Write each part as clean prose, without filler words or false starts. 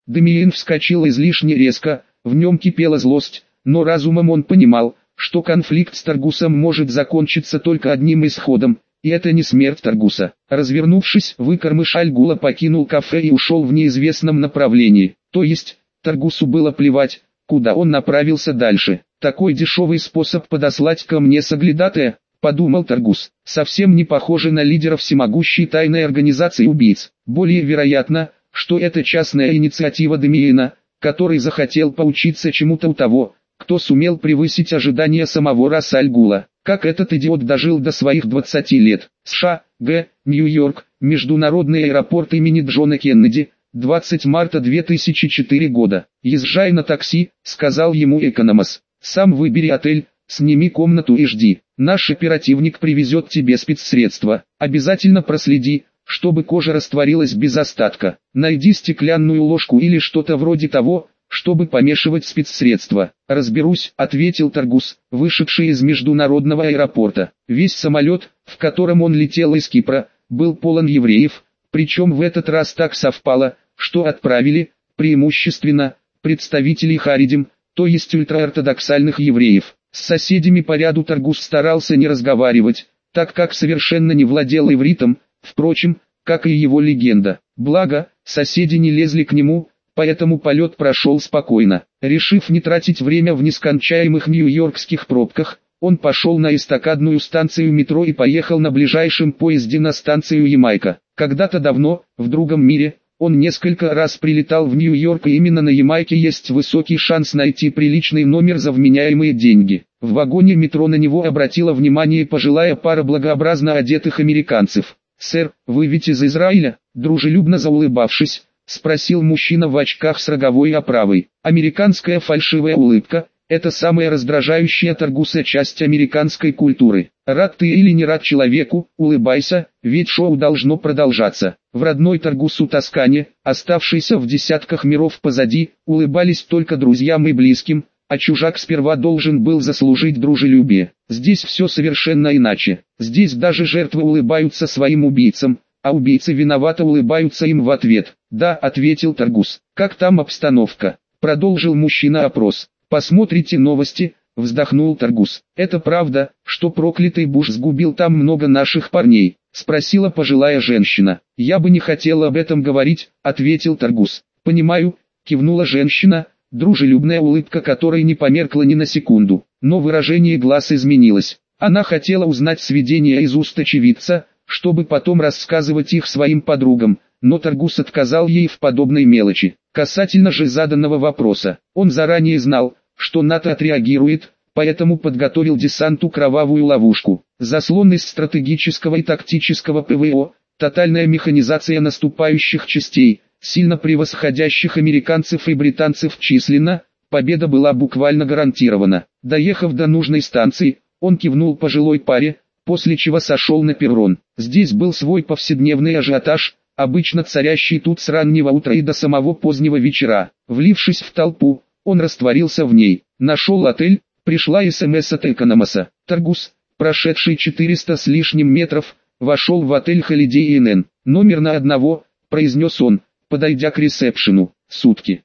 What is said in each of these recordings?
Дамиен вскочил излишне резко, в нем кипела злость, но разумом он понимал, что конфликт с Таргусом может закончиться только одним исходом, и это не смерть Таргуса. Развернувшись, выкормыш Аль-Гула покинул кафе и ушел в неизвестном направлении, то есть, Таргусу было плевать, куда он направился дальше. Такой дешевый способ подослать ко мне соглядатая, подумал Таргус, совсем не похоже на лидера всемогущей тайной организации убийц. Более вероятно, что это частная инициатива Дамиена, который захотел поучиться чему-то у того, кто сумел превысить ожидания самого Раса Аль-Гула. Как этот идиот дожил до своих 20 лет. США, Г. Нью-Йорк, Международный аэропорт имени Джона Кеннеди, 20 марта 2004 года. «Езжай на такси», — сказал ему экономос. «Сам выбери отель, сними комнату и жди. Наш оперативник привезет тебе спецсредства. Обязательно проследи, чтобы кожа растворилась без остатка. Найди стеклянную ложку или что-то вроде того, чтобы помешивать спецсредства». «Разберусь», — ответил Таргус, вышедший из международного аэропорта. Весь самолет, в котором он летел из Кипра, был полон евреев, причем в этот раз так совпало, что отправили, преимущественно, представителей харидим, то есть ультраортодоксальных евреев. С соседями по ряду Таргус старался не разговаривать, так как совершенно не владел ивритом, впрочем, как и его легенда. Благо, соседи не лезли к нему, поэтому полет прошел спокойно. Решив не тратить время в нескончаемых нью-йоркских пробках, он пошел на эстакадную станцию метро и поехал на ближайшем поезде на станцию Ямайка. Когда-то давно, в другом мире, он несколько раз прилетал в Нью-Йорк, и именно на Ямайке есть высокий шанс найти приличный номер за вменяемые деньги. В вагоне метро на него обратила внимание пожилая пара благообразно одетых американцев. «Сэр, вы ведь из Израиля?» Дружелюбно заулыбавшись, спросил мужчина в очках с роговой оправой. Американская фальшивая улыбка – это самая раздражающая Таргуса часть американской культуры. Рад ты или не рад человеку, улыбайся, ведь шоу должно продолжаться. В родной Таргусу Тоскане, оставшейся в десятках миров позади, улыбались только друзьям и близким, а чужак сперва должен был заслужить дружелюбие. Здесь все совершенно иначе. Здесь даже жертвы улыбаются своим убийцам, а убийцы виновато улыбаются им в ответ. «Да», — ответил Таргус. «Как там обстановка?» — продолжил мужчина опрос. «Посмотрите новости», — вздохнул Таргус. «Это правда, что проклятый Буш сгубил там много наших парней?» — спросила пожилая женщина. «Я бы не хотела об этом говорить», — ответил Таргус. «Понимаю», — кивнула женщина, дружелюбная улыбка которой не померкла ни на секунду, но выражение глаз изменилось. Она хотела узнать сведения из уст очевидца, чтобы потом рассказывать их своим подругам, но Таргус отказал ей в подобной мелочи. Касательно же заданного вопроса, он заранее знал, что НАТО отреагирует, поэтому подготовил десанту кровавую ловушку. Заслон из стратегического и тактического ПВО, тотальная механизация наступающих частей, сильно превосходящих американцев и британцев численно, победа была буквально гарантирована. Доехав до нужной станции, он кивнул пожилой паре, после чего сошел на перрон. Здесь был свой повседневный ажиотаж, обычно царящий тут с раннего утра и до самого позднего вечера. Влившись в толпу, он растворился в ней. Нашел отель, пришла СМС от экономоса. Таргус, прошедший 400 с лишним метров, вошел в отель Holiday Inn. «Номер на одного», — произнес он, подойдя к ресепшену. «Сутки.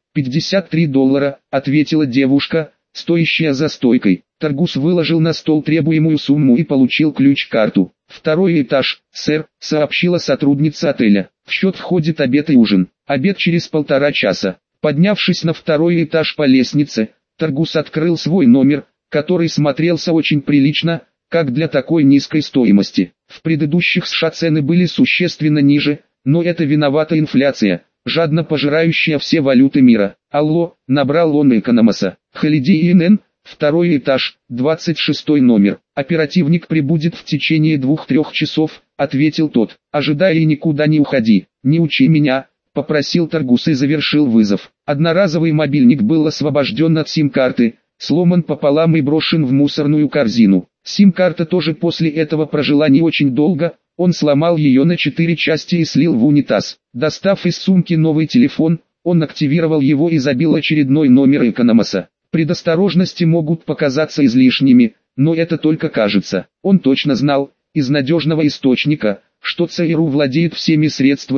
$53», — ответила девушка, стоящая за стойкой. Таргус выложил на стол требуемую сумму и получил ключ-карту. «Второй этаж, сэр», — сообщила сотрудница отеля. «В счет входит обед и ужин. Обед через 1,5 часа». Поднявшись на второй этаж по лестнице, Таргус открыл свой номер, который смотрелся очень прилично, как для такой низкой стоимости. В предыдущих США цены были существенно ниже, но это виновата инфляция, жадно пожирающая все валюты мира. «Алло», — набрал он экономоса. «Holiday Inn, второй этаж, 26 номер. Оперативник прибудет в течение 2-3 часов», — ответил тот. «Ожидай и никуда не уходи. Не учи меня», — попросил Таргус и завершил вызов. Одноразовый мобильник был освобожден от сим-карты, сломан пополам и брошен в мусорную корзину. Сим-карта тоже после этого прожила не очень долго, он сломал ее на 4 части и слил в унитаз. Достав из сумки новый телефон, он активировал его и забил очередной номер экономоса. Предосторожности могут показаться излишними, но это только кажется. Он точно знал, из надежного источника, что ЦРУ владеет всеми средствами,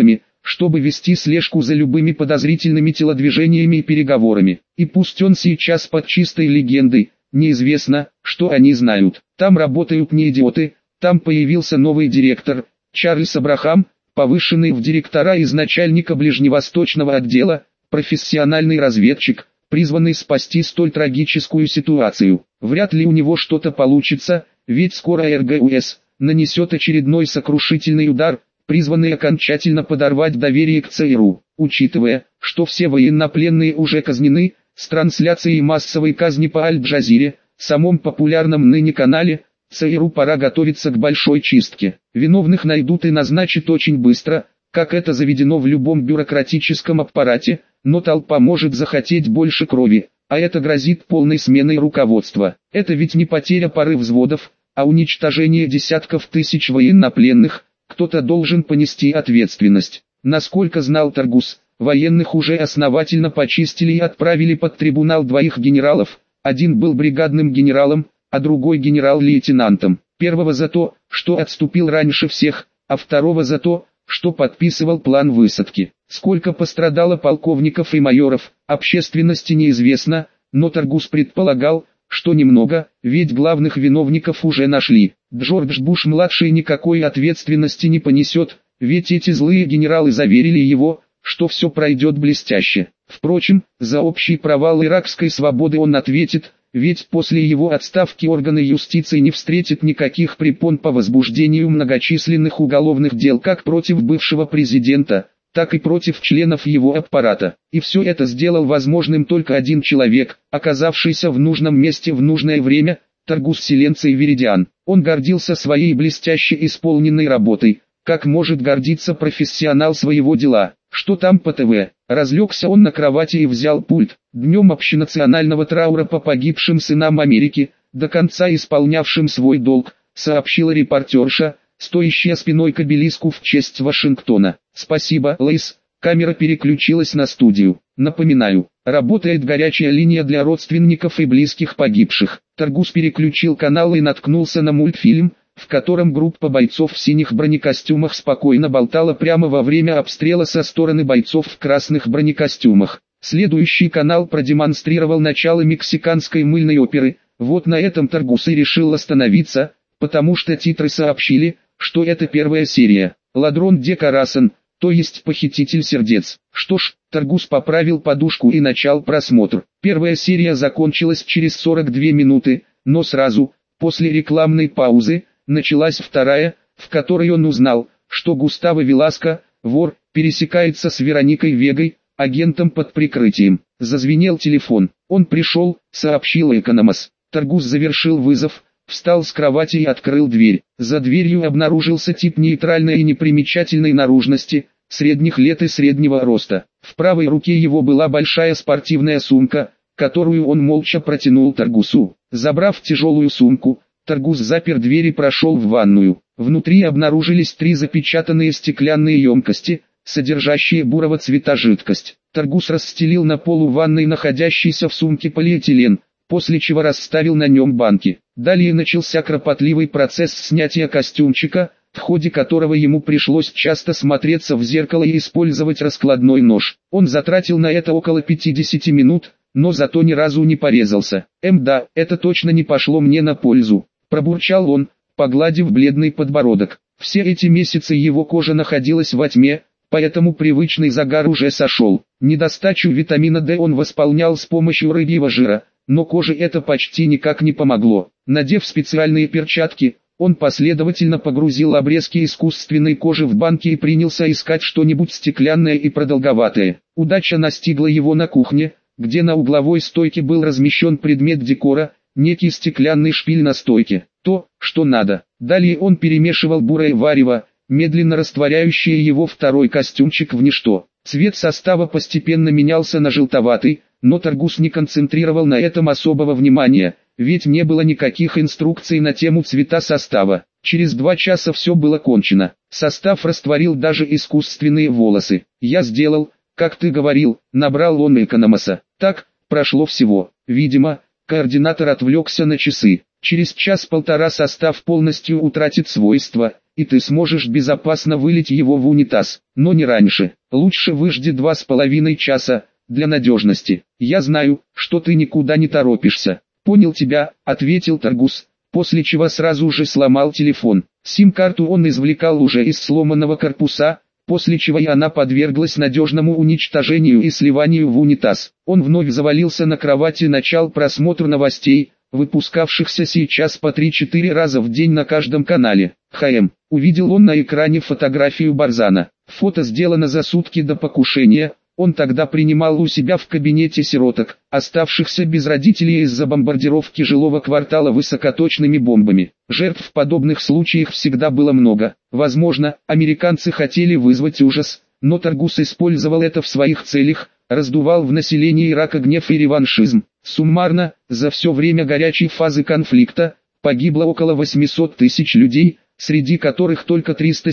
чтобы вести слежку за любыми подозрительными телодвижениями и переговорами. И пусть он сейчас под чистой легендой, неизвестно, что они знают. Там работают не идиоты, там появился новый директор, Чарльз Абрахам, повышенный в директора из начальника ближневосточного отдела, профессиональный разведчик, призванный спасти столь трагическую ситуацию. Вряд ли у него что-то получится, ведь скоро РГУС нанесет очередной сокрушительный удар, призванный окончательно подорвать доверие к ЦРУ. Учитывая, что все военнопленные уже казнены, с трансляцией массовой казни по Аль-Джазире, самом популярном ныне канале, ЦРУ пора готовиться к большой чистке. Виновных найдут и назначат очень быстро, как это заведено в любом бюрократическом аппарате, но толпа может захотеть больше крови, а это грозит полной сменой руководства. Это ведь не потеря пары взводов, а уничтожение десятков тысяч военнопленных, кто-то должен понести ответственность. Насколько знал Таргус, военных уже основательно почистили и отправили под трибунал двоих генералов, один был бригадным генералом, а другой генерал-лейтенантом. Первого за то, что отступил раньше всех, а второго за то, что подписывал план высадки. Сколько пострадало полковников и майоров, общественности неизвестно, но Таргус предполагал, что немного, ведь главных виновников уже нашли. Джордж Буш-младший никакой ответственности не понесет, ведь эти злые генералы заверили его, что все пройдет блестяще. Впрочем, за общий провал иракской свободы он ответит, ведь после его отставки органы юстиции не встретят никаких препон по возбуждению многочисленных уголовных дел как против бывшего президента, так и против членов его аппарата. И все это сделал возможным только один человек, оказавшийся в нужном месте в нужное время, Таргус Силенций Веридиан. Он гордился своей блестяще исполненной работой, как может гордиться профессионал своего дела. Что там по ТВ? Разлегся он на кровати и взял пульт. Днем общенационального траура по погибшим сынам Америки, до конца исполнявшим свой долг, сообщила репортерша, стоящая спиной к обелиску в честь Вашингтона. Спасибо, Лейс. Камера переключилась на студию. Напоминаю, работает горячая линия для родственников и близких погибших. Таргус переключил канал и наткнулся на мультфильм, в котором группа бойцов в синих бронекостюмах спокойно болтала прямо во время обстрела со стороны бойцов в красных бронекостюмах. Следующий канал продемонстрировал начало мексиканской мыльной оперы. Вот на этом Таргус и решил остановиться, потому что титры сообщили, что это первая серия. Ладрон де Карасан, то есть похититель сердец. Что ж, Таргус поправил подушку и начал просмотр. Первая серия закончилась через 42 минуты, но сразу, после рекламной паузы, началась вторая, в которой он узнал, что Густаво Веласко, вор, пересекается с Вероникой Вегой, агентом под прикрытием. Зазвенел телефон. Он пришел, сообщил Экономос. Таргус завершил вызов, встал с кровати и открыл дверь. За дверью обнаружился тип нейтральной и непримечательной наружности, средних лет и среднего роста. В правой руке его была большая спортивная сумка, которую он молча протянул Таргусу. Забрав тяжелую сумку, Таргус запер дверь и прошел в ванную. Внутри обнаружились 3 запечатанные стеклянные емкости, содержащие бурого цвета жидкость. Таргус расстелил на полу ванной находящийся в сумке полиэтилен, после чего расставил на нем банки. Далее начался кропотливый процесс снятия костюмчика, в ходе которого ему пришлось часто смотреться в зеркало и использовать раскладной нож. Он затратил на это около 50 минут, но зато ни разу не порезался. Да, это точно не пошло мне на пользу. Пробурчал он, погладив бледный подбородок. Все эти месяцы его кожа находилась во тьме, поэтому привычный загар уже сошел. Недостачу витамина D он восполнял с помощью рыбьего жира, но коже это почти никак не помогло. Надев специальные перчатки, он последовательно погрузил обрезки искусственной кожи в банки и принялся искать что-нибудь стеклянное и продолговатое. Удача настигла его на кухне, где на угловой стойке был размещен предмет декора, некий стеклянный шпиль на стойке. То, что надо. Далее он перемешивал бурое варево, медленно растворяющее его второй костюмчик в ничто. Цвет состава постепенно менялся на желтоватый, но Таргус не концентрировал на этом особого внимания, ведь не было никаких инструкций на тему цвета состава. Через 2 часа все было кончено. Состав растворил даже искусственные волосы. «Я сделал, как ты говорил», — набрал он Экономоса. Так, прошло всего. Видимо, координатор отвлекся на часы. Через час-полтора состав полностью утратит свойства, и ты сможешь безопасно вылить его в унитаз, но не раньше. Лучше выжди 2,5 часа, для надежности. Я знаю, что ты никуда не торопишься. Понял тебя, ответил Таргус, после чего сразу же сломал телефон. Сим-карту он извлекал уже из сломанного корпуса, после чего и она подверглась надежному уничтожению и сливанию в унитаз. Он вновь завалился на кровати и начал просмотр новостей, выпускавшихся сейчас по 3-4 раза в день на каждом канале. Увидел он на экране фотографию Барзана. Фото сделано за сутки до покушения. Он тогда принимал у себя в кабинете сироток, оставшихся без родителей из-за бомбардировки жилого квартала высокоточными бомбами. Жертв в подобных случаях всегда было много. Возможно, американцы хотели вызвать ужас, но Таргус использовал это в своих целях, раздувал в населении Ирака гнев и реваншизм. Суммарно, за все время горячей фазы конфликта, погибло около 800 тысяч людей, среди которых только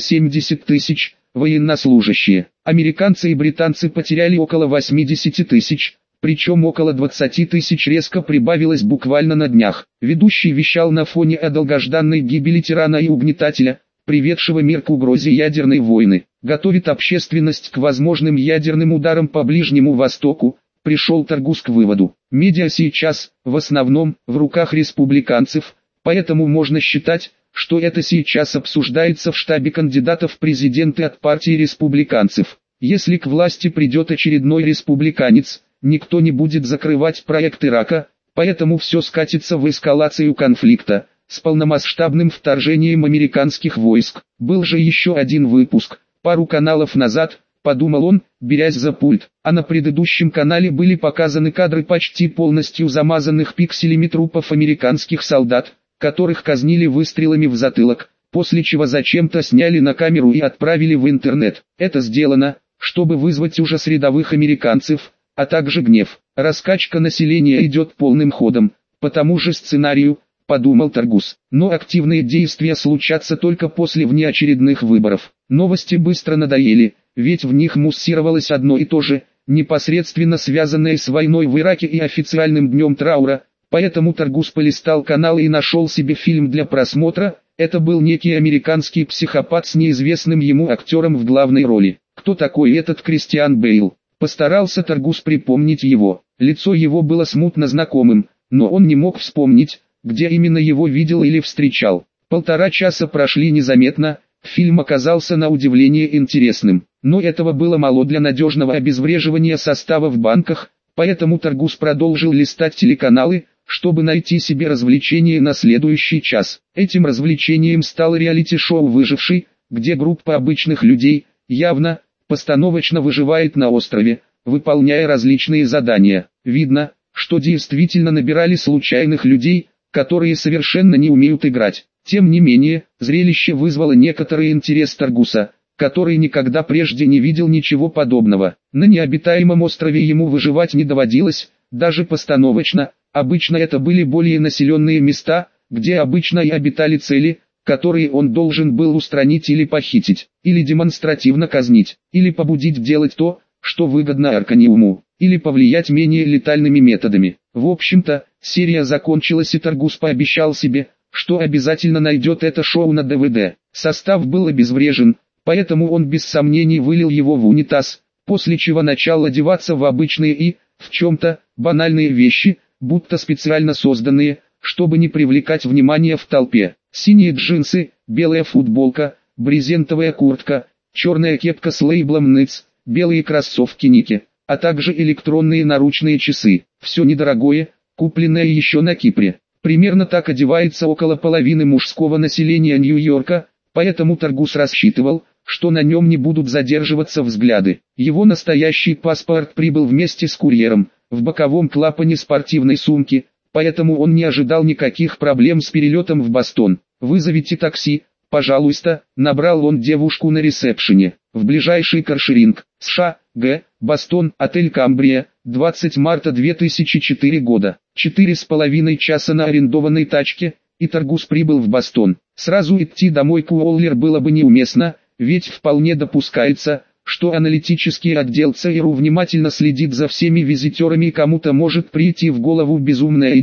370 тысяч – военнослужащие. Американцы и британцы потеряли около 80 тысяч, причем около 20 тысяч резко прибавилось буквально на днях. Ведущий вещал на фоне о долгожданной гибели тирана и угнетателя, приведшего мир к угрозе ядерной войны. Готовит общественность к возможным ядерным ударам по Ближнему Востоку. Пришел Таргус к выводу. Медиа сейчас, в основном, в руках республиканцев, поэтому можно считать, что это сейчас обсуждается в штабе кандидатов в президенты от партии республиканцев. Если к власти придет очередной республиканец, никто не будет закрывать проект Ирака, поэтому все скатится в эскалацию конфликта, с полномасштабным вторжением американских войск. Был же еще один выпуск, пару каналов назад, подумал он, берясь за пульт, а на предыдущем канале были показаны кадры почти полностью замазанных пикселями трупов американских солдат, которых казнили выстрелами в затылок, после чего зачем-то сняли на камеру и отправили в интернет. Это сделано, чтобы вызвать ужас рядовых американцев, а также гнев. Раскачка населения идет полным ходом, по тому же сценарию, подумал Таргус. Но активные действия случатся только после внеочередных выборов. Новости быстро надоели, ведь в них муссировалось одно и то же, непосредственно связанное с войной в Ираке и официальным днем траура. Поэтому Таргус полистал каналы и нашел себе фильм для просмотра. Это был некий американский психопат с неизвестным ему актером в главной роли. Кто такой этот Кристиан Бейл? Постарался Таргус припомнить его. Лицо его было смутно знакомым, но он не мог вспомнить, где именно его видел или встречал. 1,5 часа прошли незаметно, фильм оказался на удивление интересным. Но этого было мало для надежного обезвреживания состава в банках, поэтому Таргус продолжил листать телеканалы, чтобы найти себе развлечение на следующий час. Этим развлечением стало реалити-шоу «Выживший», где группа обычных людей, явно, постановочно выживает на острове, выполняя различные задания. Видно, что действительно набирали случайных людей, которые совершенно не умеют играть. Тем не менее, зрелище вызвало некоторый интерес Таргуса, который никогда прежде не видел ничего подобного. На необитаемом острове ему выживать не доводилось, даже постановочно. Обычно это были более населенные места, где обычно и обитали цели, которые он должен был устранить или похитить, или демонстративно казнить, или побудить делать то, что выгодно Арканиуму, или повлиять менее летальными методами. В общем-то, серия закончилась и Таргус пообещал себе, что обязательно найдет это шоу на ДВД. Состав был обезврежен, поэтому он без сомнений вылил его в унитаз, после чего начал одеваться в обычные и, в чем-то, банальные вещи, будто специально созданные, чтобы не привлекать внимания в толпе. Синие джинсы, белая футболка, брезентовая куртка, черная кепка с лейблом NITS, белые кроссовки Nike, а также электронные наручные часы. Все недорогое, купленное еще на Кипре. Примерно так одевается около половины мужского населения Нью-Йорка, поэтому Таргус рассчитывал, что на нем не будут задерживаться взгляды. Его настоящий паспорт прибыл вместе с курьером, в боковом клапане спортивной сумки, поэтому он не ожидал никаких проблем с перелетом в Бостон. «Вызовите такси, пожалуйста», набрал он девушку на ресепшене. В ближайший каршеринг, США, Г. Бостон, отель Камбрия, 20 марта 2004 года. 4,5 часа на арендованной тачке, и Таргус прибыл в Бостон. Сразу идти домой к Уоллер было бы неуместно, ведь вполне допускается, что аналитический отдел ЦРУ внимательно следит за всеми визитерами и кому-то может прийти в голову безумная идея,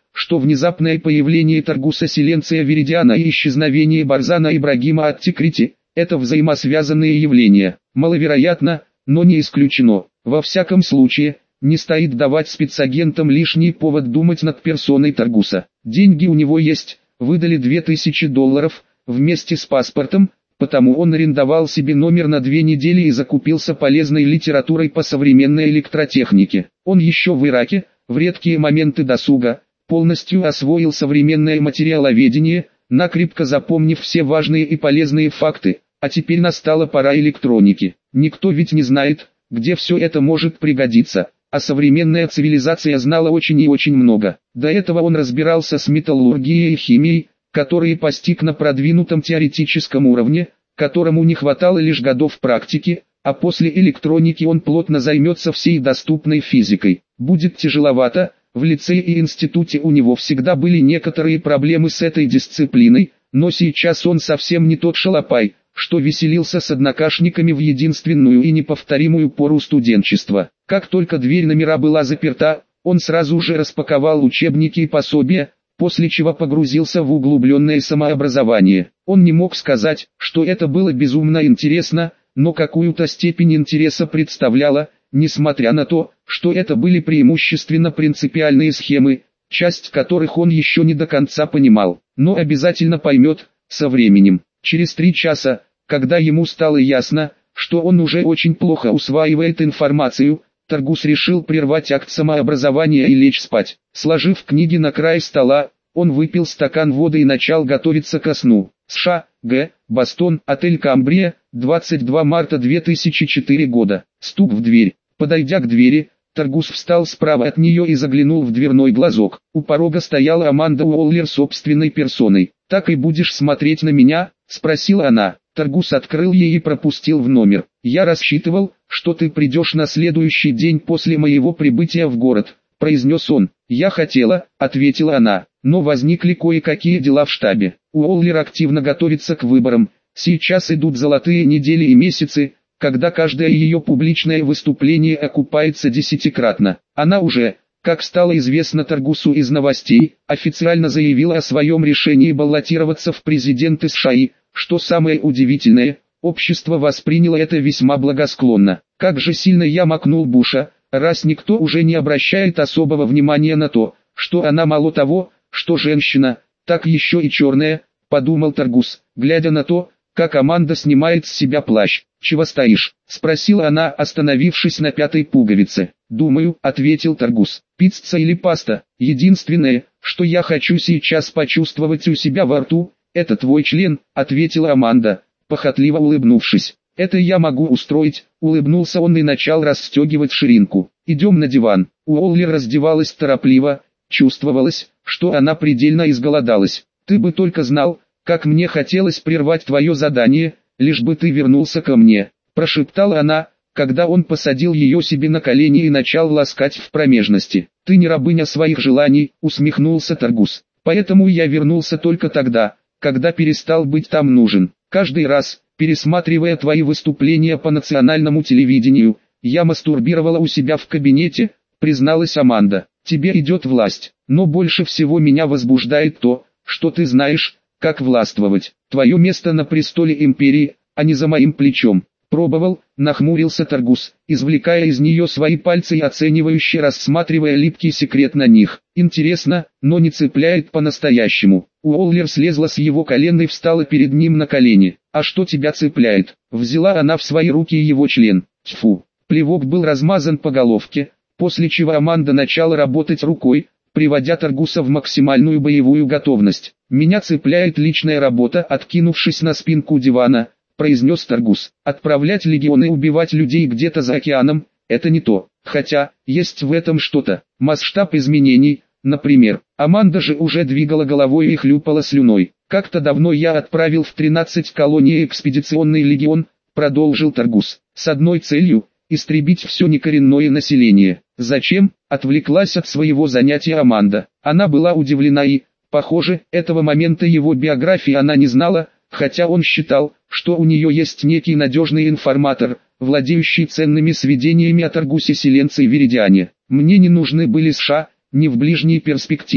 что внезапное появление Таргуса Силенция Виридиана и исчезновение Барзана Ибрагима от Тикрити – это взаимосвязанные явления. Маловероятно, но не исключено. Во всяком случае, не стоит давать спецагентам лишний повод думать над персоной Таргуса. Деньги у него есть, выдали $2000 вместе с паспортом, потому он арендовал себе номер на 2 недели и закупился полезной литературой по современной электротехнике. Он еще в Ираке, в редкие моменты досуга, полностью освоил современное материаловедение, накрепко запомнив все важные и полезные факты, а теперь настала пора электроники. Никто ведь не знает, где все это может пригодиться, а современная цивилизация знала очень и очень много. До этого он разбирался с металлургией и химией, которые постиг на продвинутом теоретическом уровне, которому не хватало лишь годов практики, а после электроники он плотно займется всей доступной физикой. Будет тяжеловато, в лицее и институте у него всегда были некоторые проблемы с этой дисциплиной, но сейчас он совсем не тот шалопай, что веселился с однокашниками в единственную и неповторимую пору студенчества. Как только дверь номера была заперта, он сразу же распаковал учебники и пособия, после чего погрузился в углубленное самообразование. Он не мог сказать, что это было безумно интересно, но какую-то степень интереса представляло, несмотря на то, что это были преимущественно принципиальные схемы, часть которых он еще не до конца понимал, но обязательно поймет, со временем. Через 3 часа, когда ему стало ясно, что он уже очень плохо усваивает информацию, Таргус решил прервать акт самообразования и лечь спать. Сложив книги на край стола, он выпил стакан воды и начал готовиться ко сну. США, Г. Бостон, отель Камбрия, 22 марта 2004 года. Стук в дверь. Подойдя к двери, Таргус встал справа от нее и заглянул в дверной глазок. У порога стояла Аманда Уоллер собственной персоной. «Так и будешь смотреть на меня?» – спросила она. Таргус открыл ей и пропустил в номер. «Я рассчитывал, что ты придешь на следующий день после моего прибытия в город», – произнес он. «Я хотела», – ответила она, – «но возникли кое-какие дела в штабе. Уоллер активно готовится к выборам. Сейчас идут золотые недели и месяцы, когда каждое ее публичное выступление окупается 10-кратно. Она уже, как стало известно Таргусу из новостей, официально заявила о своем решении баллотироваться в президенты США и, что самое удивительное, общество восприняло это весьма благосклонно. Как же сильно я макнул Буша, раз никто уже не обращает особого внимания на то, что она мало того, что женщина, так еще и черная, подумал Таргус, глядя на то, как Аманда снимает с себя плащ. «Чего стоишь?» – спросила она, остановившись на 5-й пуговице. «Думаю», – ответил Таргус, – «пицца или паста? Единственное, что я хочу сейчас почувствовать у себя во рту, это твой член», – ответила Аманда, похотливо улыбнувшись. «Это я могу устроить», – улыбнулся он и начал расстегивать ширинку. «Идем на диван». Уоллер раздевалась торопливо, чувствовалось, что она предельно изголодалась. «Ты бы только знал, как мне хотелось прервать твое задание, лишь бы ты вернулся ко мне», – прошептала она, когда он посадил ее себе на колени и начал ласкать в промежности. «Ты не рабыня своих желаний», – усмехнулся Таргус. «Поэтому я вернулся только тогда, когда перестал быть там нужен. Каждый раз, пересматривая твои выступления по национальному телевидению, я мастурбировала у себя в кабинете», – призналась Аманда. «Тебе идет власть, но больше всего меня возбуждает то, что ты знаешь, как властвовать. Твое место на престоле империи, а не за моим плечом». «Пробовал», — нахмурился Таргус, извлекая из нее свои пальцы и оценивающе рассматривая липкий секрет на них. «Интересно, но не цепляет по-настоящему». Уоллер слезла с его колен и встала перед ним на колени. «А что тебя цепляет?» Взяла она в свои руки его член. Тьфу. Плевок был размазан по головке, после чего Аманда начала работать рукой, приводя Таргуса в максимальную боевую готовность. «Меня цепляет личная работа», — откинувшись на спинку дивана, произнес Таргус. «Отправлять легионы убивать людей где-то за океаном — это не то. Хотя, есть в этом что-то. Масштаб изменений, например». Аманда же уже двигала головой и хлюпала слюной. «Как-то давно я отправил в 13 колоний экспедиционный легион», — продолжил Таргус, — «с одной целью — истребить все некоренное население». «Зачем?» — отвлеклась от своего занятия Аманда. Она была удивлена и, похоже, этого момента его биографии она не знала, хотя он считал, что у нее есть некий надежный информатор, владеющий ценными сведениями о Таргусе Силенце и Виридиане. «Мне не нужны были США, ни в ближней перспективе»,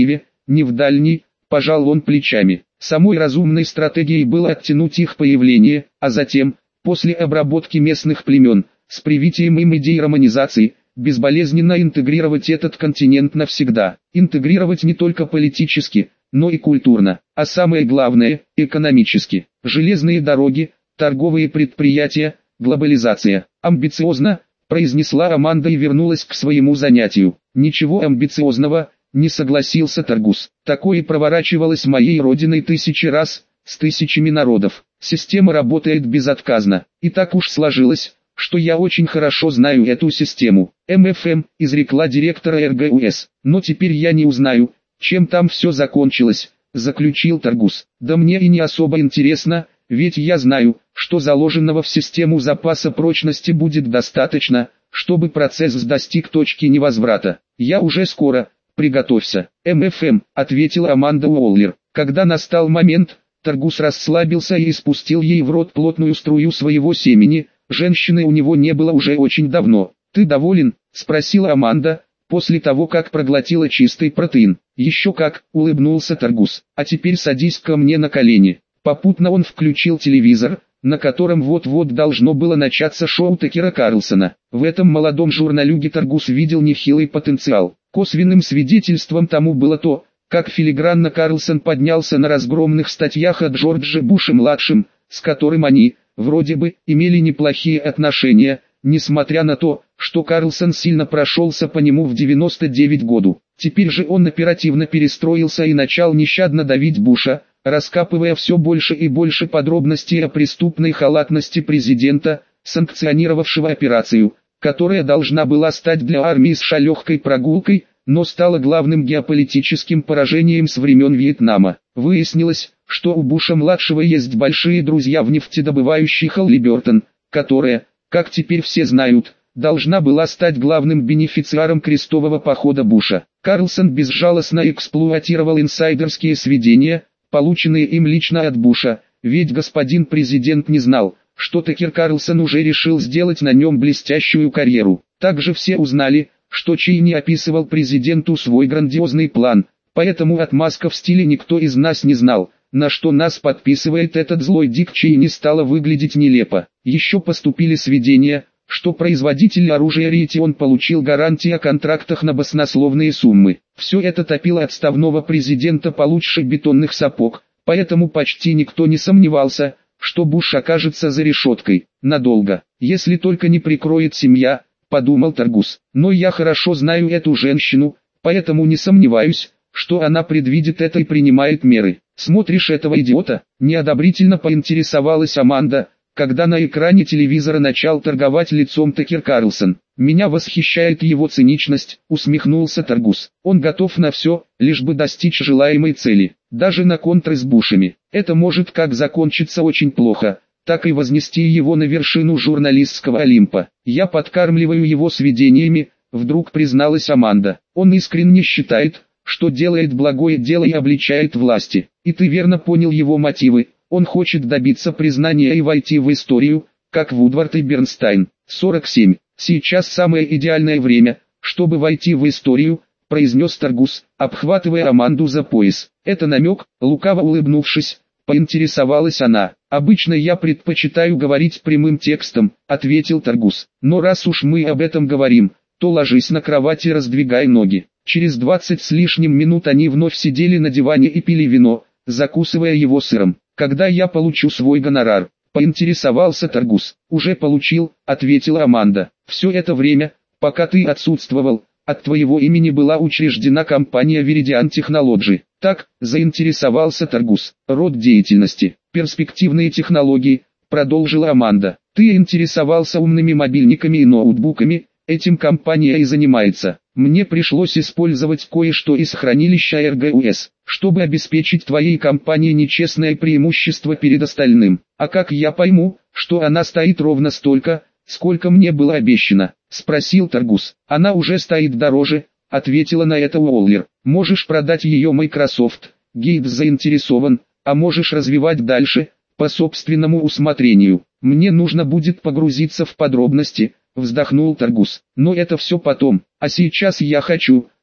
не в дальний, пожал он плечами. Самой разумной стратегией было оттянуть их появление, а затем, после обработки местных племен, с привитием им идей романизации, безболезненно интегрировать этот континент навсегда. Интегрировать не только политически, но и культурно, а самое главное – экономически. Железные дороги, торговые предприятия, глобализация. Амбициозно, произнесла Аманда и вернулась к своему занятию. Ничего амбициозного, не согласился Таргус. Такое проворачивалось моей родиной тысячи раз, с тысячами народов. Система работает безотказно. И так уж сложилось, что я очень хорошо знаю эту систему. МФМ, изрекла директора РГУС. Но теперь я не узнаю, чем там все закончилось, заключил Таргус. Да мне и не особо интересно, ведь я знаю, что заложенного в систему запаса прочности будет достаточно, чтобы процесс достиг точки невозврата. Я уже скоро, приготовься. МФМ, ответила Аманда Уоллер. Когда настал момент, Таргус расслабился и испустил ей в рот плотную струю своего семени. Женщины у него не было уже очень давно. Ты доволен? Спросила Аманда, после того как проглотила чистый протеин. Еще как, улыбнулся Таргус. А теперь садись ко мне на колени. Попутно он включил телевизор, на котором вот-вот должно было начаться шоу Такера Карлсона. В этом молодом журналюге Таргус видел нехилый потенциал. Косвенным свидетельством тому было то, как филигранно Карлсон поднялся на разгромных статьях о Джордже Буше-младшем, с которым они, вроде бы, имели неплохие отношения, несмотря на то, что Карлсон сильно прошелся по нему в 99 году. Теперь же он оперативно перестроился и начал нещадно давить Буша, раскапывая все больше и больше подробностей о преступной халатности президента, санкционировавшего операцию, которая должна была стать для армии США легкой прогулкой, но стала главным геополитическим поражением с времен Вьетнама. Выяснилось, что у Буша-младшего есть большие друзья в нефтедобывающей Халлибертон, которая, как теперь все знают, должна была стать главным бенефициаром крестового похода Буша. Карлсон безжалостно эксплуатировал инсайдерские сведения, полученные им лично от Буша, ведь господин президент не знал, что Такер Карлсон уже решил сделать на нем блестящую карьеру. Также все узнали, что Чейни описывал президенту свой грандиозный план, поэтому отмазка в стиле «никто из нас не знал», на что нас подписывает этот злой Дик Чейни, стало выглядеть нелепо. Еще поступили сведения, что производитель оружия Raytheon получил гарантии о контрактах на баснословные суммы. Все это топило отставного президента получше бетонных сапог, поэтому почти никто не сомневался, что Буш окажется за решеткой, надолго, если только не прикроет семья, подумал Таргус. Но я хорошо знаю эту женщину, поэтому не сомневаюсь, что она предвидит это и принимает меры. Смотришь этого идиота? Неодобрительно поинтересовалась Аманда, когда на экране телевизора начал торговать лицом Такер Карлсон. Меня восхищает его циничность, усмехнулся Таргус. Он готов на все, лишь бы достичь желаемой цели, даже на контры с Бушами. Это может как закончиться очень плохо, так и вознести его на вершину журналистского Олимпа. Я подкармливаю его сведениями, вдруг призналась Аманда. Он искренне считает, что делает благое дело и обличает власти. И ты верно понял его мотивы. Он хочет добиться признания и войти в историю, как Вудвард и Бернстайн. 47. Сейчас самое идеальное время, чтобы войти в историю, произнес Таргус, обхватывая Аманду за пояс. Это намек, лукаво улыбнувшись, поинтересовалась она. Обычно я предпочитаю говорить прямым текстом, ответил Таргус. Но раз уж мы об этом говорим, то ложись на кровать и раздвигай ноги. Через 20 с лишним минут они вновь сидели на диване и пили вино, закусывая его сыром. Когда я получу свой гонорар? Поинтересовался Таргус. Уже получил, ответила Аманда. Все это время, пока ты отсутствовал, от твоего имени была учреждена компания Viridian Technology. Так, заинтересовался Таргус. Род деятельности. Перспективные технологии, продолжила Аманда. Ты интересовался умными мобильниками и ноутбуками, этим компания и занимается. Мне пришлось использовать кое-что из хранилища РГУС, чтобы обеспечить твоей компании нечестное преимущество перед остальным. А как я пойму, что она стоит ровно столько, сколько мне было обещано? Спросил Таргус. Она уже стоит дороже, ответила на это Уоллер. Можешь продать ее Microsoft, Гейтс заинтересован, а можешь развивать дальше, по собственному усмотрению. Мне нужно будет погрузиться в подробности, вздохнул Таргус. Но это все потом, а сейчас я хочу,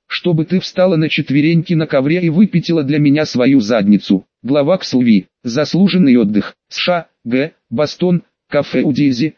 чтобы ты встала на четвереньки на ковре и выпятила для меня свою задницу. Глава КСЛВИ. Заслуженный отдых. США, Г. Бостон, кафе у Дейзи,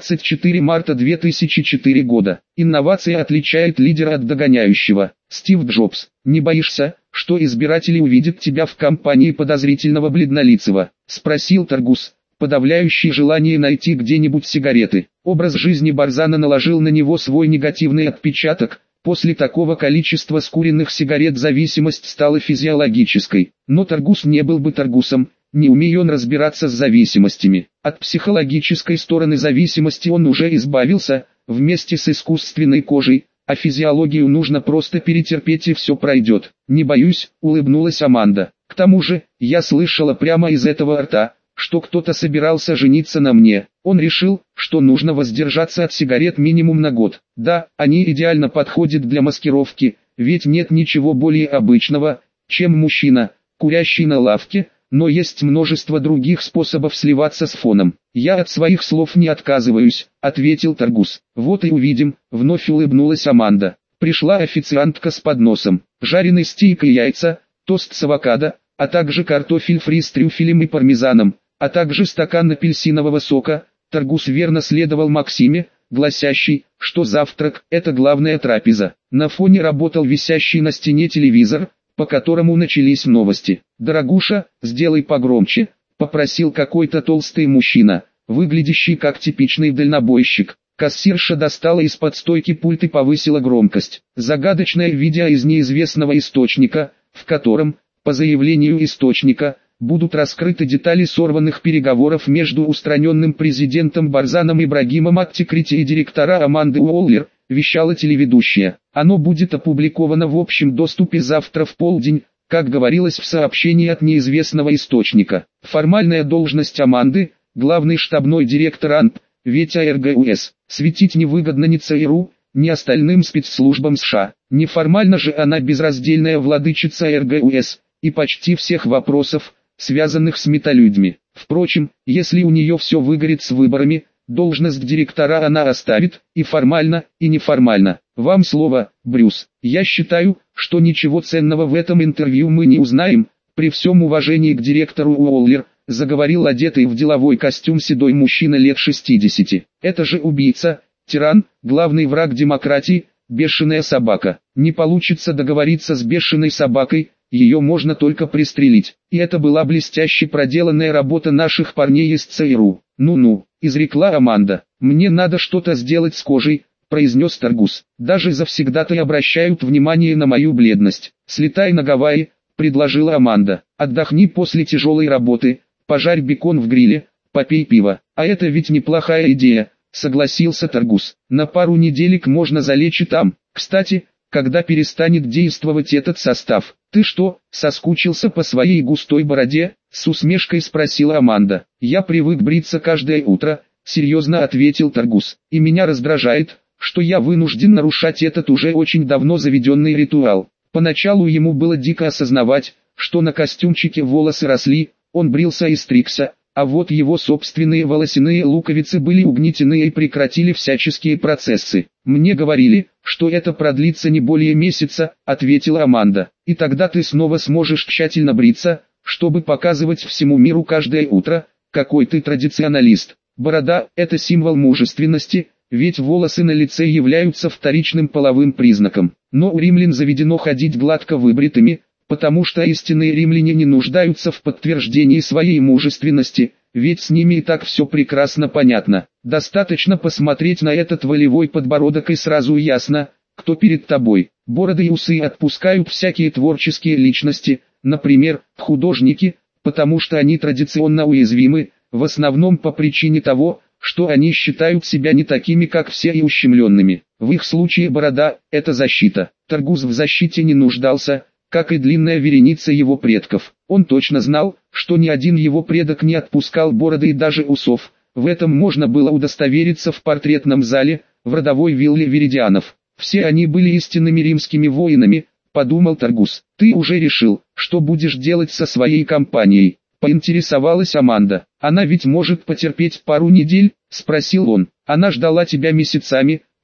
24 марта 2004 года. Инновация отличает лидера от догоняющего. Стив Джобс. Не боишься, что избиратели увидят тебя в компании подозрительного бледнолицего? Спросил Таргус, подавляющий желание найти где-нибудь сигареты. Образ жизни Барзана наложил на него свой негативный отпечаток. После такого количества скуренных сигарет зависимость стала физиологической. Но Таргус не был бы Таргусом, не умея он разбираться с зависимостями. От психологической стороны зависимости он уже избавился, вместе с искусственной кожей, а физиологию нужно просто перетерпеть и все пройдет. «Не боюсь», — улыбнулась Аманда. «К тому же, я слышала прямо из этого рта, что кто-то собирался жениться на мне. Он решил, что нужно воздержаться от сигарет минимум на год. Да, они идеально подходят для маскировки, ведь нет ничего более обычного, чем мужчина, курящий на лавке, но есть множество других способов сливаться с фоном. Я от своих слов не отказываюсь», — ответил Таргус. «Вот и увидим», — вновь улыбнулась Аманда. Пришла официантка с подносом. Жареный стейк и яйца, тост с авокадо, а также картофель фри с трюфелем и пармезаном, а также стакан апельсинового сока. Таргус верно следовал максиме, гласящей, что завтрак – это главная трапеза. На фоне работал висящий на стене телевизор, по которому начались новости. «Дорогуша, сделай погромче», – попросил какой-то толстый мужчина, выглядящий как типичный дальнобойщик. Кассирша достала из-под стойки пульт и повысила громкость. Загадочное видео из неизвестного источника, в котором, по заявлению источника, будут раскрыты детали сорванных переговоров между устраненным президентом Барзаном Ибрагимом Аттикрити и директора Аманды Уоллер, вещала телеведущая. Оно будет опубликовано в общем доступе завтра в полдень, как говорилось в сообщении от неизвестного источника. Формальная должность Аманды, главный штабной директор АНП, ведь АРГУС, светить невыгодно ни ЦРУ, ни остальным спецслужбам США. Неформально же она безраздельная владычица АРГУС, и почти всех вопросов, связанных с металюдьми. Впрочем, если у нее все выгорит с выборами, должность директора она оставит, и формально, и неформально. Вам слово, Брюс. Я считаю, что ничего ценного в этом интервью мы не узнаем. При всем уважении к директору Уоллер, заговорил одетый в деловой костюм седой мужчина лет 60. Это же убийца, тиран, главный враг демократии, бешеная собака. Не получится договориться с бешеной собакой, ее можно только пристрелить. И это была блестяще проделанная работа наших парней из ЦРУ. «Ну-ну», — изрекла Аманда. «Мне надо что-то сделать с кожей», — произнес Таргус. «Даже завсегдатаи обращают внимание на мою бледность». «Слетай на Гавайи», — предложила Аманда. «Отдохни после тяжелой работы, пожарь бекон в гриле, попей пиво». «А это ведь неплохая идея», — согласился Таргус. «На пару неделек можно залечь и там. Кстати, когда перестанет действовать этот состав?» «Ты что, соскучился по своей густой бороде?» — с усмешкой спросила Аманда. «Я привык бриться каждое утро», — серьезно ответил Таргус. «И меня раздражает, что я вынужден нарушать этот уже очень давно заведенный ритуал». Поначалу ему было дико осознавать, что на костюмчике волосы росли, он брился и стригся, а вот его собственные волосяные луковицы были угнетены и прекратили всяческие процессы. «Мне говорили, что это продлится не более месяца», — ответила Аманда. «И тогда ты снова сможешь тщательно бриться, чтобы показывать всему миру каждое утро, какой ты традиционалист. Борода — это символ мужественности, ведь волосы на лице являются вторичным половым признаком. Но у римлян заведено ходить гладко выбритыми, потому что истинные римляне не нуждаются в подтверждении своей мужественности, ведь с ними и так все прекрасно понятно. Достаточно посмотреть на этот волевой подбородок и сразу ясно, кто перед тобой. Бороды и усы отпускают всякие творческие личности, например, художники, потому что они традиционно уязвимы, в основном по причине того, что они считают себя не такими как все и ущемленными. В их случае борода – это защита. Таргус в защите не нуждался, как и длинная вереница его предков. Он точно знал, что ни один его предок не отпускал бороды и даже усов. В этом можно было удостовериться в портретном зале, в родовой вилле Веридианов. Все они были истинными римскими воинами, подумал Таргус. «Ты уже решил, что будешь делать со своей компанией?» — поинтересовалась Аманда. «Она ведь может потерпеть пару недель?» — спросил он. «Она ждала тебя месяцами»,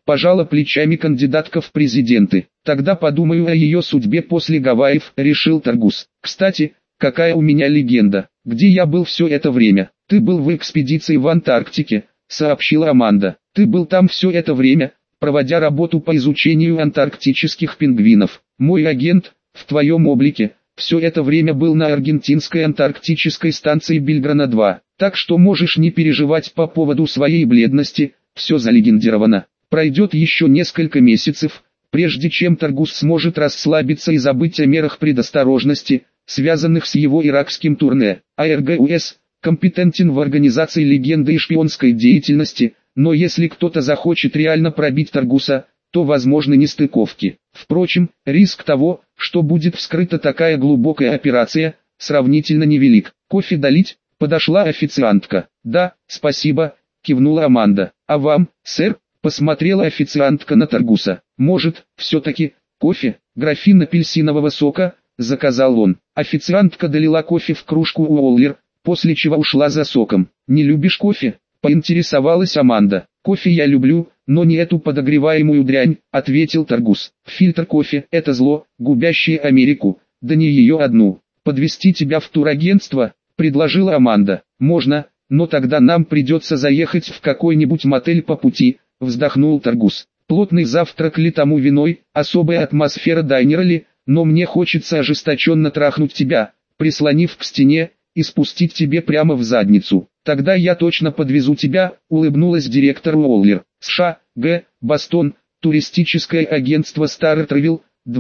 Пожала плечами кандидатка в президенты. Тогда подумаю о ее судьбе после Гавайев, решил Таргус. Кстати, какая у меня легенда. Где я был все это время? Ты был в экспедиции в Антарктике, сообщила Аманда. Ты был там все это время, проводя работу по изучению антарктических пингвинов. Мой агент, в твоем облике, все это время был на аргентинской антарктической станции Бельграна-2. Так что можешь не переживать по поводу своей бледности, все залегендировано. Пройдет еще несколько месяцев, прежде чем Таргус сможет расслабиться и забыть о мерах предосторожности, связанных с его иракским турне. АРГУС компетентен в организации легенды и шпионской деятельности, но если кто-то захочет реально пробить Таргуса, то возможны нестыковки. Впрочем, риск того, что будет вскрыта такая глубокая операция, сравнительно невелик. Кофе долить? Подошла официантка. Да, спасибо, кивнула Аманда. А вам, сэр? Посмотрела официантка на Таргуса. Может, все-таки, кофе, графин апельсинового сока, заказал он. Официантка долила кофе в кружку Уоллер, после чего ушла за соком. Не любишь кофе? Поинтересовалась Аманда. Кофе я люблю, но не эту подогреваемую дрянь, ответил Таргус. Фильтр кофе – это зло, губящее Америку, да не ее одну. Подвезти тебя в турагентство, предложила Аманда. Можно, но тогда нам придется заехать в какой-нибудь мотель по пути, вздохнул Таргус. Плотный завтрак ли тому виной, особая атмосфера дайнера ли, но мне хочется ожесточенно трахнуть тебя, прислонив к стене, и спустить тебе прямо в задницу. Тогда я точно подвезу тебя, улыбнулась директор Уоллер. США, Г. Бостон, туристическое агентство Star Travel,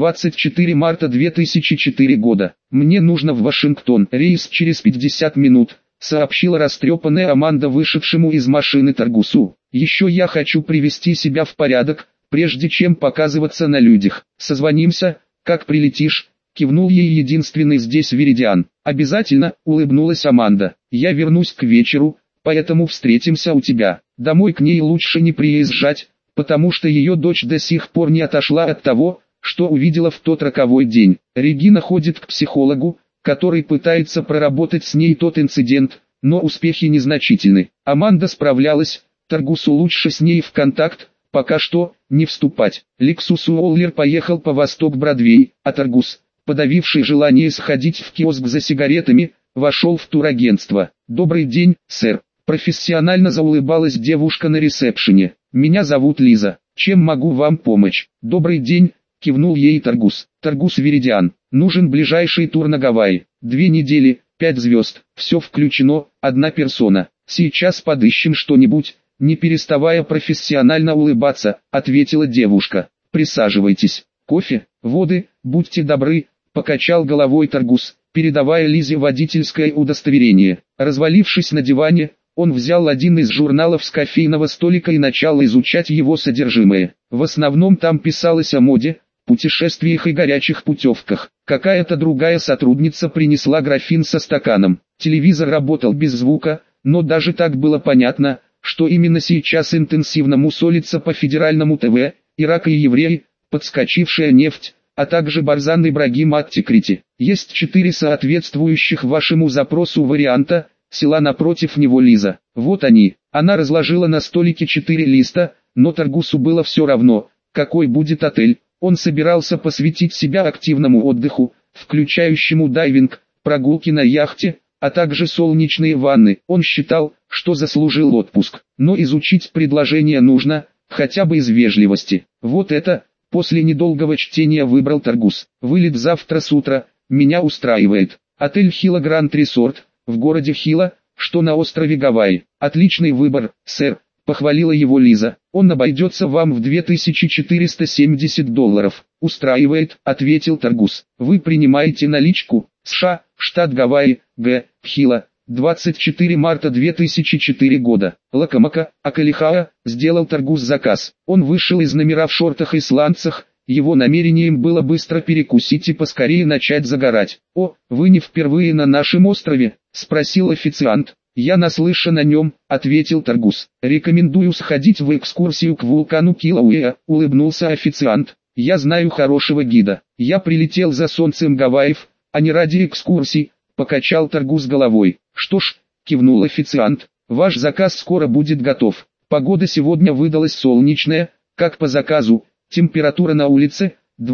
24 марта 2004 года. Мне нужно в Вашингтон, рейс через 50 минут, сообщила растрепанная Аманда вышедшему из машины Таргусу. Еще я хочу привести себя в порядок, прежде чем показываться на людях. Созвонимся, как прилетишь, кивнул ей единственный здесь Веридиан. Обязательно, улыбнулась Аманда. Я вернусь к вечеру, поэтому встретимся у тебя. Домой к ней лучше не приезжать, потому что ее дочь до сих пор не отошла от того, что увидела в тот роковой день. Регина ходит к психологу, который пытается проработать с ней тот инцидент, но успехи незначительны. Аманда справлялась, Таргусу лучше с ней в контакт, пока что, не вступать. Лексус Уоллер поехал по Восток-Бродвей, а Таргус, подавивший желание сходить в киоск за сигаретами, вошел в турагентство. «Добрый день, сэр», профессионально заулыбалась девушка на ресепшене. «Меня зовут Лиза, чем могу вам помочь?» «Добрый день», кивнул ей Таргус. «Таргус Веридиан, нужен ближайший тур на Гавайи. 2 недели, 5 звезд, все включено, 1 персона. Сейчас подыщем что-нибудь». Не переставая профессионально улыбаться, ответила девушка. «Присаживайтесь. Кофе, воды, будьте добры», покачал головой Таргус, передавая Лизе водительское удостоверение. Развалившись на диване, он взял один из журналов с кофейного столика и начал изучать его содержимое. В основном там писалось о моде, путешествиях и горячих путевках. Какая-то другая сотрудница принесла графин со стаканом. Телевизор работал без звука, но даже так было понятно, что именно сейчас интенсивно мусолится по федеральному ТВ, Ирак и евреи, подскочившая нефть, а также Барзан Ибрагим ат-Тикрити. Есть 4 соответствующих вашему запросу варианта, села напротив него Лиза. Вот они. Она разложила на столике 4 листа, но Таргусу было все равно, какой будет отель. Он собирался посвятить себя активному отдыху, включающему дайвинг, прогулки на яхте, а также солнечные ванны. Он считал, что заслужил отпуск, но изучить предложение нужно, хотя бы из вежливости. Вот это, после недолгого чтения выбрал Таргус. Вылет завтра с утра, меня устраивает. Отель Хила Гранд Resort, в городе Хила, что на острове Гавайи. Отличный выбор, сэр, похвалила его Лиза. Он обойдется вам в $2470. Устраивает, ответил Таргус. Вы принимаете наличку? США, штат Гавайи, Г. Хила. 24 марта 2004 года. Лакамака, Акалихаа, сделал Таргус заказ. Он вышел из номера в шортах и сланцах, его намерением было быстро перекусить и поскорее начать загорать. «О, вы не впервые на нашем острове?» – спросил официант. «Я наслышан о нем», – ответил Таргус. «Рекомендую сходить в экскурсию к вулкану Килауэа», – улыбнулся официант. «Я знаю хорошего гида. Я прилетел за солнцем Гавайев, а не ради экскурсий», – покачал Таргус головой. «Что ж», – кивнул официант, – «ваш заказ скоро будет готов. Погода сегодня выдалась солнечная, как по заказу, температура на улице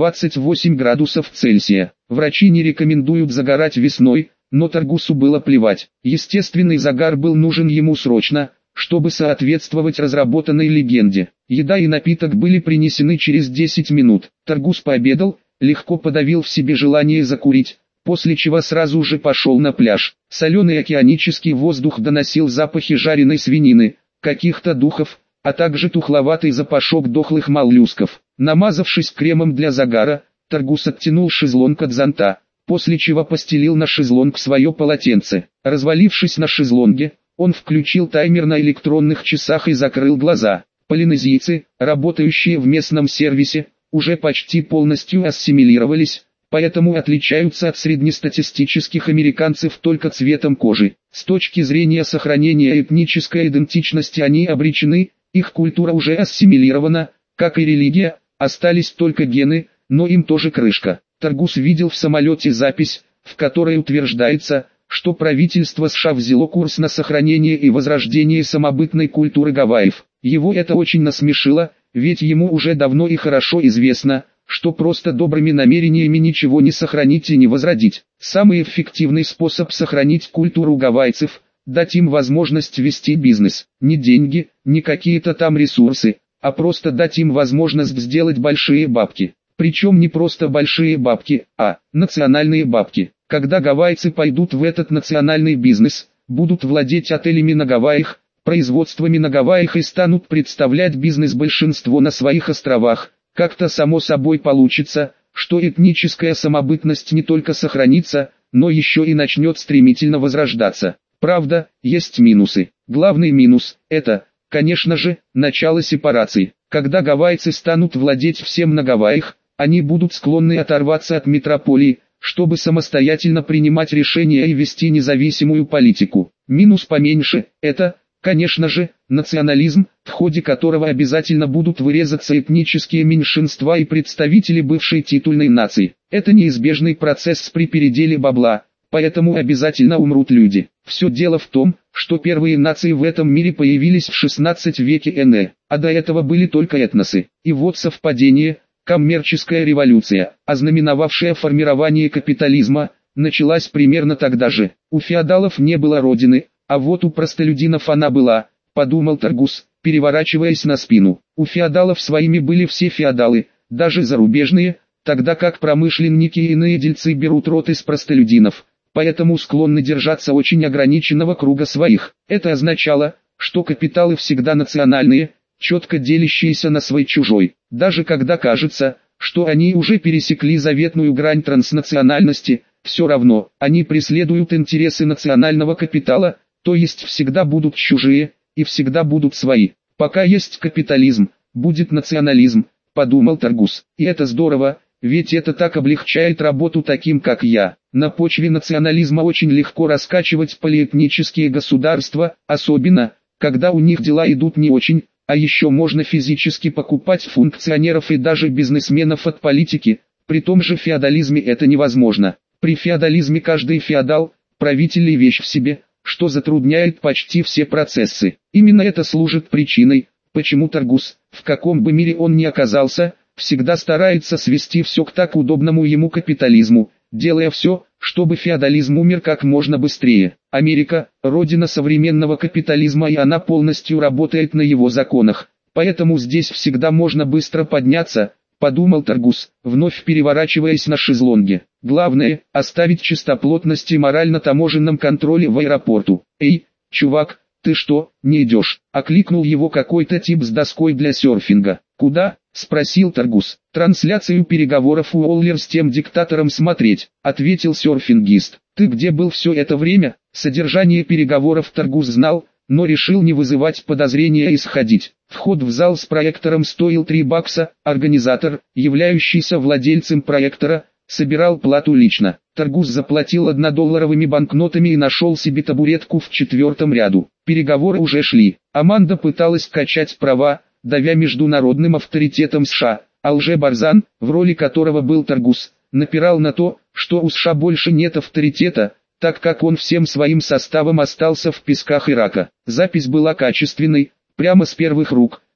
28 градусов Цельсия. Врачи не рекомендуют загорать весной, но Таргусу было плевать. Естественный загар был нужен ему срочно, чтобы соответствовать разработанной легенде. Еда и напиток были принесены через 10 минут. Таргус пообедал, легко подавил в себе желание закурить, после чего сразу же пошел на пляж. Соленый океанический воздух доносил запахи жареной свинины, каких-то духов, а также тухловатый запашок дохлых моллюсков. Намазавшись кремом для загара, Таргус оттянул шезлонг от зонта, после чего постелил на шезлонг свое полотенце. Развалившись на шезлонге, он включил таймер на электронных часах и закрыл глаза. Полинезийцы, работающие в местном сервисе, уже почти полностью ассимилировались, поэтому отличаются от среднестатистических американцев только цветом кожи. С точки зрения сохранения этнической идентичности они обречены, их культура уже ассимилирована, как и религия, остались только гены, но им тоже крышка. Таргус видел в самолете запись, в которой утверждается, что правительство США взяло курс на сохранение и возрождение самобытной культуры Гавайев. Его это очень насмешило, ведь ему уже давно и хорошо известно, что просто добрыми намерениями ничего не сохранить и не возродить. Самый эффективный способ сохранить культуру гавайцев – дать им возможность вести бизнес. Не деньги, не какие-то там ресурсы, а просто дать им возможность сделать большие бабки. Причем не просто большие бабки, а национальные бабки. Когда гавайцы пойдут в этот национальный бизнес, будут владеть отелями на Гавайях, производствами на Гавайях и станут представлять бизнес большинство на своих островах, как-то само собой получится, что этническая самобытность не только сохранится, но еще и начнет стремительно возрождаться. Правда, есть минусы. Главный минус – это, конечно же, начало сепарации. Когда гавайцы станут владеть всем на Гавайях, они будут склонны оторваться от метрополии, чтобы самостоятельно принимать решения и вести независимую политику. Минус поменьше – это, конечно же, национализм, в ходе которого обязательно будут вырезаться этнические меньшинства и представители бывшей титульной нации. Это неизбежный процесс при переделе бабла, поэтому обязательно умрут люди. Все дело в том, что первые нации в этом мире появились в 16 веке НЭ, а до этого были только этносы. И вот совпадение, коммерческая революция, ознаменовавшая формирование капитализма, началась примерно тогда же. У феодалов не было родины, а вот у простолюдинов она была, подумал Таргус, переворачиваясь на спину. У феодалов своими были все феодалы, даже зарубежные, тогда как промышленники и иные дельцы берут род из простолюдинов, поэтому склонны держаться очень ограниченного круга своих. Это означало, что капиталы всегда национальные, четко делящиеся на свой-чужой. Даже когда кажется, что они уже пересекли заветную грань транснациональности, все равно, они преследуют интересы национального капитала, то есть всегда будут чужие, и всегда будут свои. Пока есть капитализм, будет национализм, подумал Таргус. И это здорово, ведь это так облегчает работу таким как я. На почве национализма очень легко раскачивать полиэтнические государства, особенно, когда у них дела идут не очень, а еще можно физически покупать функционеров и даже бизнесменов от политики. При том же феодализме это невозможно. При феодализме каждый феодал, правитель и вещь в себе, что затрудняет почти все процессы. Именно это служит причиной, почему Таргус, в каком бы мире он ни оказался, всегда старается свести все к так удобному ему капитализму, делая все, чтобы феодализм умер как можно быстрее. Америка – родина современного капитализма, и она полностью работает на его законах, поэтому здесь всегда можно быстро подняться, подумал Таргус, вновь переворачиваясь на шезлонге. Главное – оставить чистоплотность и мораль на таможенном контроле в аэропорту. «Эй, чувак, ты что, не идешь?» – окликнул его какой-то тип с доской для серфинга. «Куда?» – спросил Таргус. «Трансляцию переговоров Уоллер с тем диктатором смотреть», – ответил серфингист. «Ты где был все это время?» Содержание переговоров Таргус знал, но решил не вызывать подозрения и сходить. Вход в зал с проектором стоил $3, организатор, являющийся владельцем проектора, собирал плату лично. Таргус заплатил $1 банкнотами и нашел себе табуретку в 4-м ряду. Переговоры уже шли. Аманда пыталась качать права, давя международным авторитетом США, а Лже-Барзан, в роли которого был Таргус, напирал на то, что у США больше нет авторитета, так как он всем своим составом остался в песках Ирака. Запись была качественной, прямо с первых рук,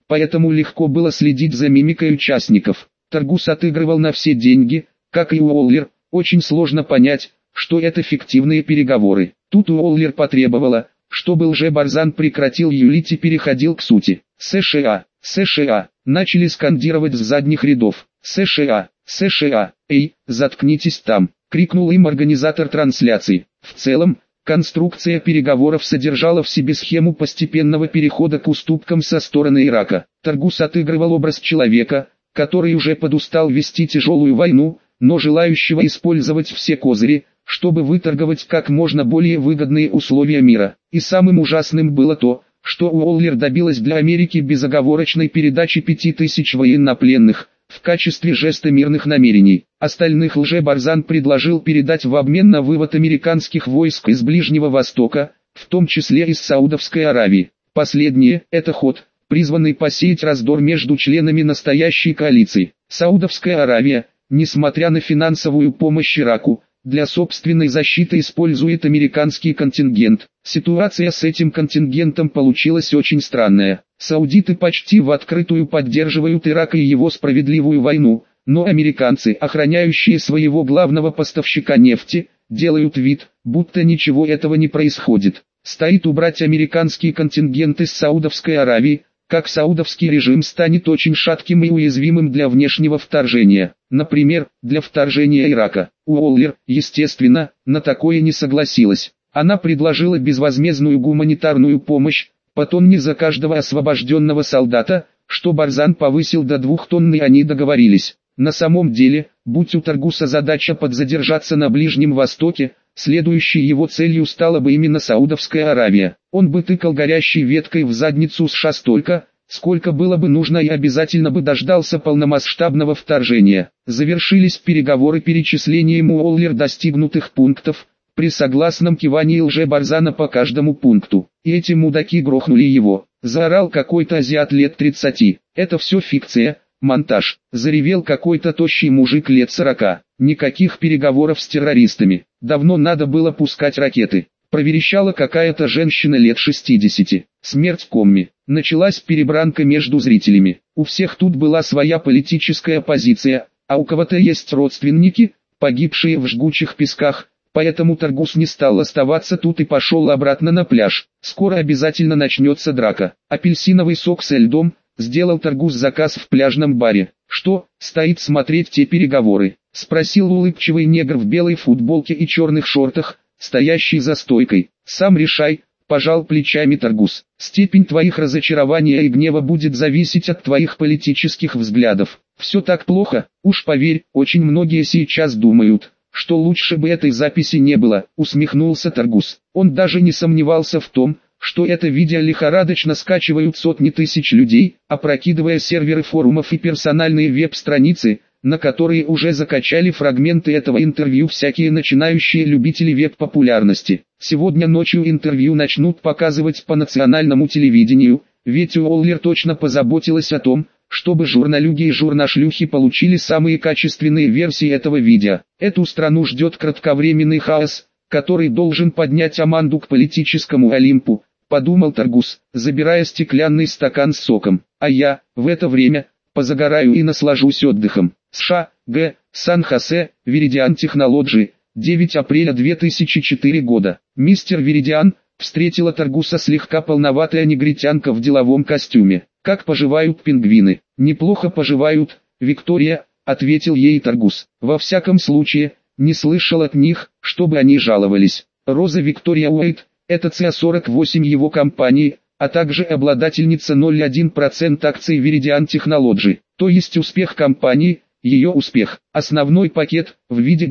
поэтому легко было следить за мимикой участников. Таргус отыгрывал на все деньги, как и Уоллер. Очень сложно понять, что это фиктивные переговоры. Тут Уоллер потребовала, чтобы лже-Барзан прекратил юлить и переходил к сути. США, США, начали скандировать с задних рядов. США, США, эй, заткнитесь там, крикнул им организатор трансляции. В целом, конструкция переговоров содержала в себе схему постепенного перехода к уступкам со стороны Ирака. Таргус отыгрывал образ человека, который уже подустал вести тяжелую войну, но желающего использовать все козыри, чтобы выторговать как можно более выгодные условия мира. И самым ужасным было то, что Уоллер добилась для Америки безоговорочной передачи 5000 военнопленных, в качестве жеста мирных намерений. Остальных лже-Барзан предложил передать в обмен на вывод американских войск из Ближнего Востока, в том числе из Саудовской Аравии. Последнее – это ход, призванный посеять раздор между членами настоящей коалиции. Саудовская Аравия, несмотря на финансовую помощь Ираку, для собственной защиты использует американский контингент. Ситуация с этим контингентом получилась очень странная. Саудиты почти в открытую поддерживают Ирак и его справедливую войну, но американцы, охраняющие своего главного поставщика нефти, делают вид, будто ничего этого не происходит. Стоит убрать американский контингент из Саудовской Аравии, как саудовский режим станет очень шатким и уязвимым для внешнего вторжения. Например, для вторжения Ирака. Уоллер, естественно, на такое не согласилась. Она предложила безвозмездную гуманитарную помощь, по тонне за каждого освобожденного солдата, что Барзан повысил до 2 тонн, и они договорились. На самом деле, будь у Таргуса задача подзадержаться на Ближнем Востоке, следующей его целью стала бы именно Саудовская Аравия. Он бы тыкал горящей веткой в задницу США столько, сколько было бы нужно, и обязательно бы дождался полномасштабного вторжения. Завершились переговоры перечислением Уоллер достигнутых пунктов, при согласном кивании лже-Барзана по каждому пункту. И эти мудаки грохнули его. Заорал какой-то азиат лет 30. Это все фикция, монтаж. Заревел какой-то тощий мужик лет 40. Никаких переговоров с террористами. Давно надо было пускать ракеты. Проверещала какая-то женщина лет 60. Смерть комми. Началась перебранка между зрителями. У всех тут была своя политическая позиция, а у кого-то есть родственники, погибшие в жгучих песках, поэтому Таргус не стал оставаться тут и пошел обратно на пляж. Скоро обязательно начнется драка. Апельсиновый сок со льдом, сделал Таргус заказ в пляжном баре. Что, стоит смотреть те переговоры? Спросил улыбчивый негр в белой футболке и черных шортах, стоящий за стойкой. Сам решай, пожал плечами Таргус. Степень твоих разочарования и гнева будет зависеть от твоих политических взглядов. Все так плохо, уж поверь, очень многие сейчас думают, что лучше бы этой записи не было, усмехнулся Таргус. Он даже не сомневался в том, что это видео лихорадочно скачивают сотни тысяч людей, опрокидывая серверы форумов и персональные веб-страницы, на которые уже закачали фрагменты этого интервью всякие начинающие любители веб-популярности. Сегодня ночью интервью начнут показывать по национальному телевидению, ведь Уоллер точно позаботилась о том, чтобы журналюги и журнашлюхи получили самые качественные версии этого видео. Эту страну ждет кратковременный хаос, который должен поднять Аманду к политическому Олимпу, подумал Таргус, забирая стеклянный стакан с соком. А я, в это время, позагораю и наслажусь отдыхом. США, Г. Сан-Хосе, Viridian Technology, 9 апреля 2004 года. Мистер Viridian, встретила Таргуса слегка полноватая негритянка в деловом костюме. Как поживают пингвины? Неплохо поживают, Виктория, ответил ей Таргус. Во всяком случае, не слышал от них, чтобы они жаловались. Роза Виктория Уэйт, это ЦА-48 его компании, а также обладательница 0,1% акций Viridian Technology, то есть успех компании, ее успех. Основной пакет, в виде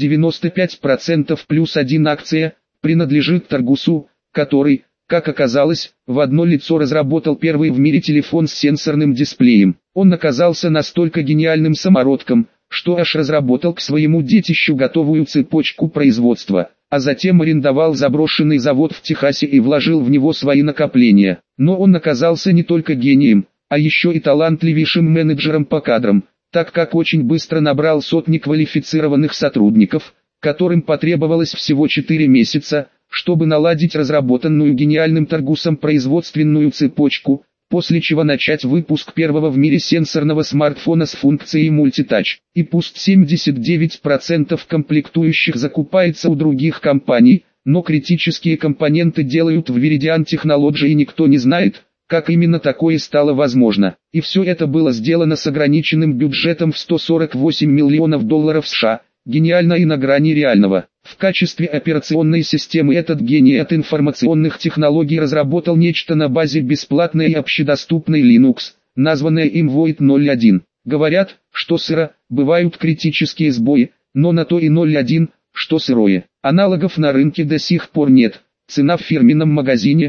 95% плюс 1 акция, принадлежит Таргусу, который, как оказалось, в одно лицо разработал первый в мире телефон с сенсорным дисплеем. Он оказался настолько гениальным самородком, что аж разработал к своему детищу готовую цепочку производства, а затем арендовал заброшенный завод в Техасе и вложил в него свои накопления. Но он оказался не только гением, а еще и талантливейшим менеджером по кадрам, так как очень быстро набрал сотни квалифицированных сотрудников, которым потребовалось всего 4 месяца, чтобы наладить разработанную гениальным Таргусом производственную цепочку, после чего начать выпуск первого в мире сенсорного смартфона с функцией мультитач. И пусть 79% комплектующих закупается у других компаний, но критические компоненты делают в Viridian Technology, и никто не знает, как именно такое стало возможно. И все это было сделано с ограниченным бюджетом в $148 миллионов США. Гениально и на грани реального. В качестве операционной системы этот гений от информационных технологий разработал нечто на базе бесплатной и общедоступной Linux, названное им Void 01. Говорят, что сыро, бывают критические сбои, но на то и 01, что сырое. Аналогов на рынке до сих пор нет. Цена в фирменном магазине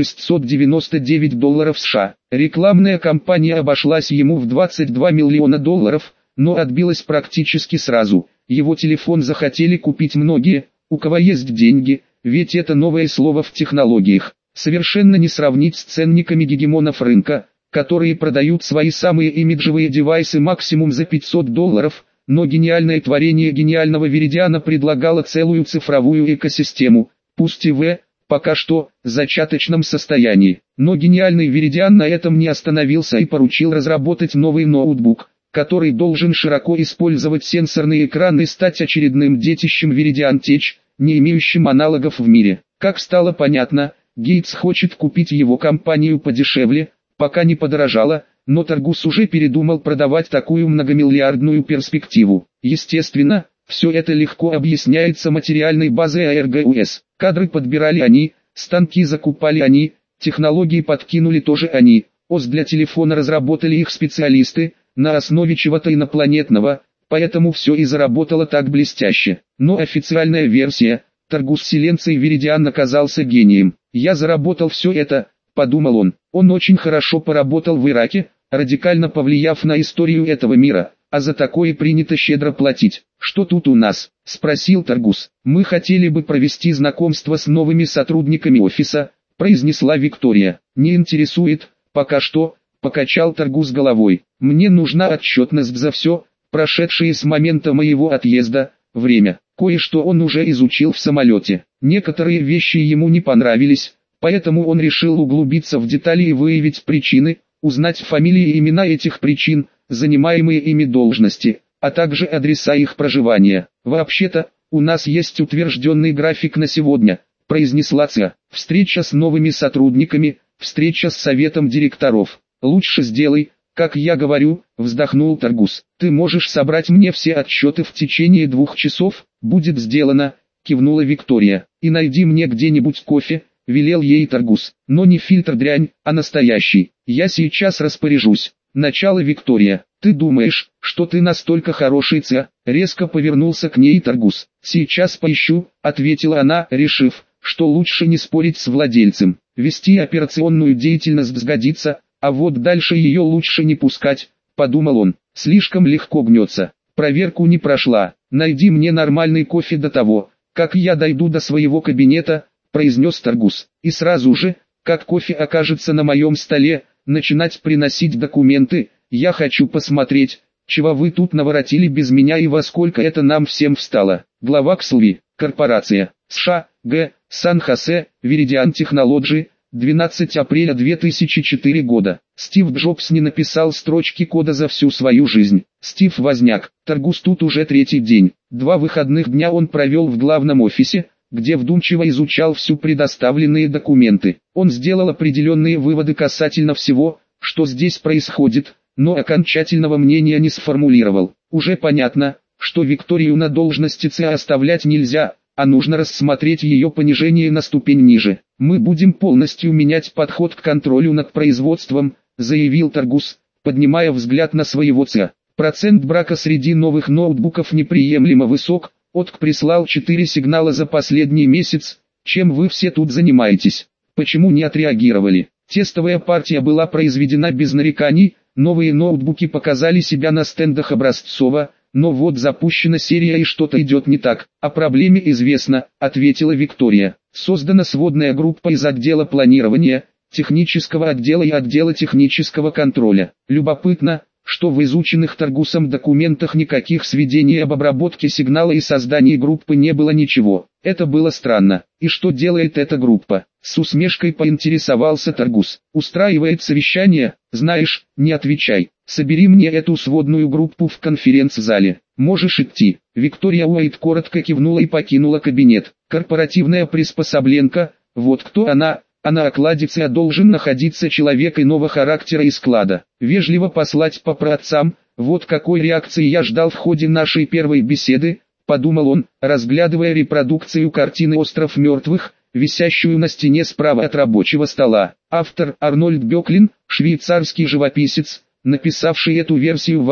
$699 США. Рекламная кампания обошлась ему в $22 миллиона, но отбилась практически сразу. Его телефон захотели купить многие, у кого есть деньги, ведь это новое слово в технологиях. Совершенно не сравнить с ценниками гегемонов рынка, которые продают свои самые имиджевые девайсы максимум за $500, но гениальное творение гениального Viridian предлагало целую цифровую экосистему, пусть и пока что, зачаточном состоянии. Но гениальный Viridian на этом не остановился и поручил разработать новый ноутбук, который должен широко использовать сенсорный экран и стать очередным детищем Viridian Tech, не имеющим аналогов в мире. Как стало понятно, Гейтс хочет купить его компанию подешевле, пока не подорожало, но Таргус уже передумал продавать такую многомиллиардную перспективу. Естественно, все это легко объясняется материальной базой ARGUS. Кадры подбирали они, станки закупали они, технологии подкинули тоже они, ОС для телефона разработали их специалисты, на основе чего-то инопланетного, поэтому все и заработало так блестяще. Но официальная версия, Таргус Силенций Viridian оказался гением. «Я заработал все это», — подумал он. Он очень хорошо поработал в Ираке, радикально повлияв на историю этого мира, а за такое принято щедро платить. «Что тут у нас?» — спросил Таргус. «Мы хотели бы провести знакомство с новыми сотрудниками офиса», — произнесла Виктория. «Не интересует, пока что», — покачал Таргус головой. «Мне нужна отчетность за все, прошедшее с момента моего отъезда, время». Кое-что он уже изучил в самолете. Некоторые вещи ему не понравились, поэтому он решил углубиться в детали и выявить причины, узнать фамилии и имена этих причин, занимаемые ими должности, а также адреса их проживания. «Вообще-то, у нас есть утвержденный график на сегодня», — произнесла Ция. «Встреча с новыми сотрудниками, встреча с советом директоров. Лучше сделай, как я говорю», — вздохнул Таргус. «Ты можешь собрать мне все отчеты в течение 2 часов?» «Будет сделано», — кивнула Виктория. «И найди мне где-нибудь кофе», — велел ей Таргус. «Но не фильтр дрянь, а настоящий. Я сейчас распоряжусь». «Начало, Виктория. Ты думаешь, что ты настолько хороший, Ция?» Резко повернулся к ней Таргус. «Сейчас поищу», — ответила она, решив, что лучше не спорить с владельцем. Вести операционную деятельность сгодится, а вот дальше ее лучше не пускать, подумал он. Слишком легко гнется. Проверку не прошла. «Найди мне нормальный кофе до того, как я дойду до своего кабинета», — произнес Таргус. «И сразу же, как кофе окажется на моем столе, начинать приносить документы. Я хочу посмотреть, чего вы тут наворотили без меня и во сколько это нам всем встало». Глава Кслви, корпорация, США, Г. Сан-Хосе, Viridian Technology, 12 апреля 2004 года. Стив Джобс не написал строчки кода за всю свою жизнь. Стив Возняк. Таргус тут уже 3-й день. 2 выходных дня он провел в главном офисе, где вдумчиво изучал всю предоставленные документы. Он сделал определенные выводы касательно всего, что здесь происходит, но окончательного мнения не сформулировал. Уже понятно, что Викторию на должности ЦА оставлять нельзя, а нужно рассмотреть ее понижение на ступень ниже. «Мы будем полностью менять подход к контролю над производством», — заявил Таргус, поднимая взгляд на своего ЦА. «Процент брака среди новых ноутбуков неприемлемо высок, ОТК прислал 4 сигнала за последний месяц. Чем вы все тут занимаетесь? Почему не отреагировали?» Тестовая партия была произведена без нареканий, новые ноутбуки показали себя на стендах образцово, но вот запущена серия и что-то идет не так. «О проблеме известно», — ответила Виктория. «Создана сводная группа из отдела планирования, технического отдела и отдела технического контроля. Любопытно, что в изученных Таргусом документах никаких сведений об обработке сигнала и создании группы не было ничего. Это было странно. И что делает эта группа? С усмешкой поинтересовался Таргус. Устраивает совещание? Знаешь, не отвечай. Собери мне эту сводную группу в конференц-зале. Можешь идти. Виктория Уайт коротко кивнула и покинула кабинет. Корпоративная приспособленка, вот кто она. А на окладице должен находиться человек иного характера и склада. Вежливо послать по праотцам, вот какой реакции я ждал в ходе нашей первой беседы, подумал он, разглядывая репродукцию картины «Остров мертвых», висящую на стене справа от рабочего стола. Автор Арнольд Бёклин, швейцарский живописец, написавший эту версию в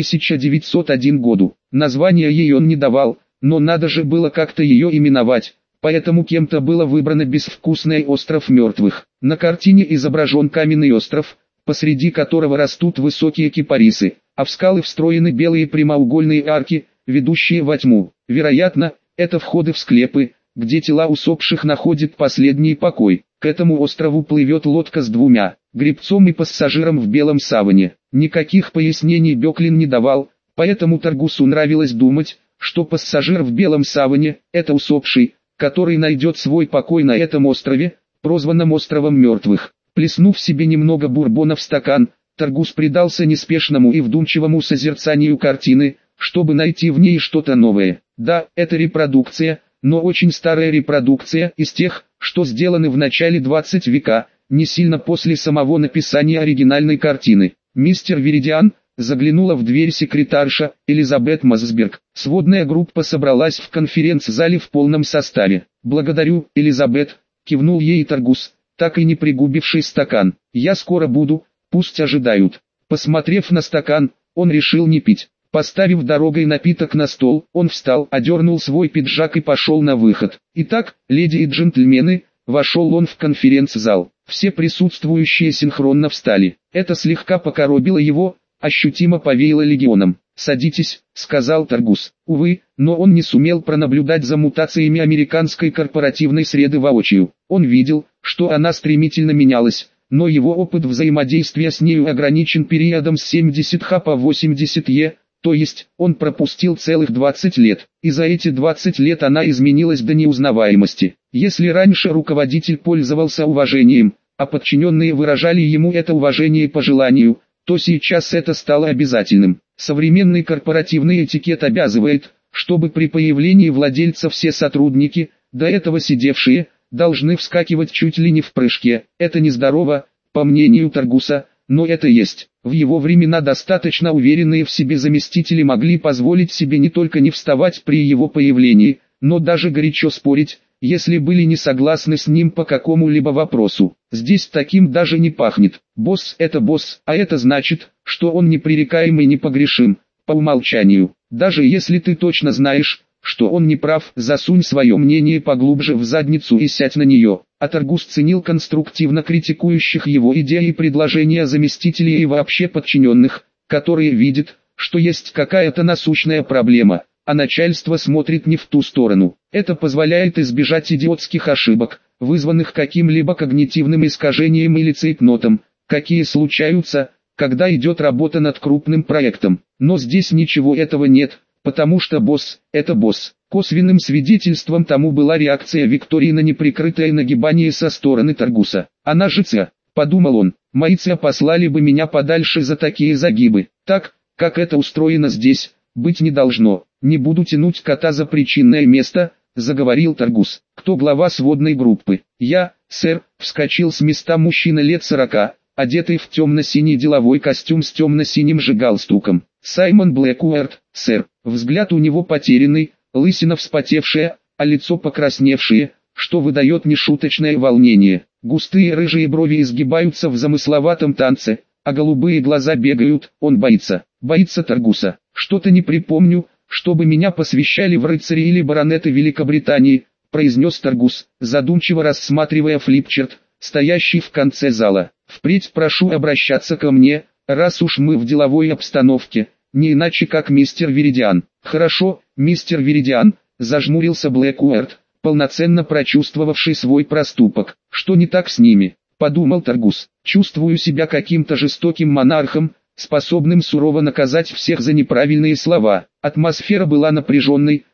1901 году. Название ей он не давал, но надо же было как-то ее именовать. Поэтому кем-то было выбрано безвкусный «Остров мертвых». На картине изображен каменный остров, посреди которого растут высокие кипарисы, а в скалы встроены белые прямоугольные арки, ведущие во тьму. Вероятно, это входы в склепы, где тела усопших находят последний покой. К этому острову плывет лодка с двумя, гребцом и пассажиром в белом саване. Никаких пояснений Бёклин не давал, поэтому Таргусу нравилось думать, что пассажир в белом саване – это усопший, который найдет свой покой на этом острове, прозванном островом мертвых. Плеснув себе немного бурбона в стакан, Таргус предался неспешному и вдумчивому созерцанию картины, чтобы найти в ней что-то новое. Да, это репродукция, но очень старая репродукция, из тех, что сделаны в начале 20 века, не сильно после самого написания оригинальной картины. Мистер Веридиан, заглянула в дверь секретарша, Элизабет Мосберг. Сводная группа собралась в конференц-зале в полном составе. «Благодарю, Элизабет», — кивнул ей Таргус, так и не пригубивший стакан. «Я скоро буду, пусть ожидают». Посмотрев на стакан, он решил не пить. Поставив дорогой напиток на стол, он встал, одернул свой пиджак и пошел на выход. «Итак, леди и джентльмены», — вошел он в конференц-зал. Все присутствующие синхронно встали. Это слегка покоробило его, ощутимо повеяло легионом. «Садитесь», — сказал Таргус. Увы, но он не сумел пронаблюдать за мутациями американской корпоративной среды воочию. Он видел, что она стремительно менялась, но его опыт взаимодействия с нею ограничен периодом с 70Х по 80Е, то есть, он пропустил целых 20 лет, и за эти 20 лет она изменилась до неузнаваемости. Если раньше руководитель пользовался уважением, а подчиненные выражали ему это уважение по желанию, то сейчас это стало обязательным. Современный корпоративный этикет обязывает, чтобы при появлении владельца все сотрудники, до этого сидевшие, должны вскакивать чуть ли не в прыжке. Это нездорово, по мнению Таргуса, но это есть. В его времена достаточно уверенные в себе заместители могли позволить себе не только не вставать при его появлении, но даже горячо спорить, если были не согласны с ним по какому-либо вопросу. Здесь таким даже не пахнет. Босс – это босс, а это значит, что он непререкаем и непогрешим, по умолчанию. Даже если ты точно знаешь, что он не прав, засунь свое мнение поглубже в задницу и сядь на нее. А Таргус ценил конструктивно критикующих его идеи и предложения заместителей и вообще подчиненных, которые видят, что есть какая-то насущная проблема, а начальство смотрит не в ту сторону. Это позволяет избежать идиотских ошибок, вызванных каким-либо когнитивным искажением или цейтнотом, какие случаются, когда идет работа над крупным проектом. Но здесь ничего этого нет, потому что босс – это босс. Косвенным свидетельством тому была реакция Виктории на неприкрытое нагибание со стороны Таргуса. «Она же ЦА», – подумал он, – «мои ЦА послали бы меня подальше за такие загибы. Так, как это устроено здесь, быть не должно. Не буду тянуть кота за причинное место», – заговорил Таргус. «Кто глава сводной группы?» «Я, сэр», – вскочил с места мужчина лет 40, одетый в темно-синий деловой костюм с темно-синим же галстуком. «Саймон Блэкуэрт, сэр». Взгляд у него потерянный, лысина вспотевшая, а лицо покрасневшее, что выдает нешуточное волнение. Густые рыжие брови изгибаются в замысловатом танце, а голубые глаза бегают. Он боится. Боится Таргуса. «Что-то не припомню, чтобы меня посвящали в рыцари или баронеты Великобритании», произнес Таргус, задумчиво рассматривая флипчарт, стоящий в конце зала. «Впредь прошу обращаться ко мне, раз уж мы в деловой обстановке, не иначе как мистер Веридиан». «Хорошо, мистер Веридиан», зажмурился Блэкуэрт, полноценно прочувствовавший свой проступок. «Что не так с ними?» – подумал Таргус. «Чувствую себя каким-то жестоким монархом, способным сурово наказать всех за неправильные слова». Атмосфера была напряженной,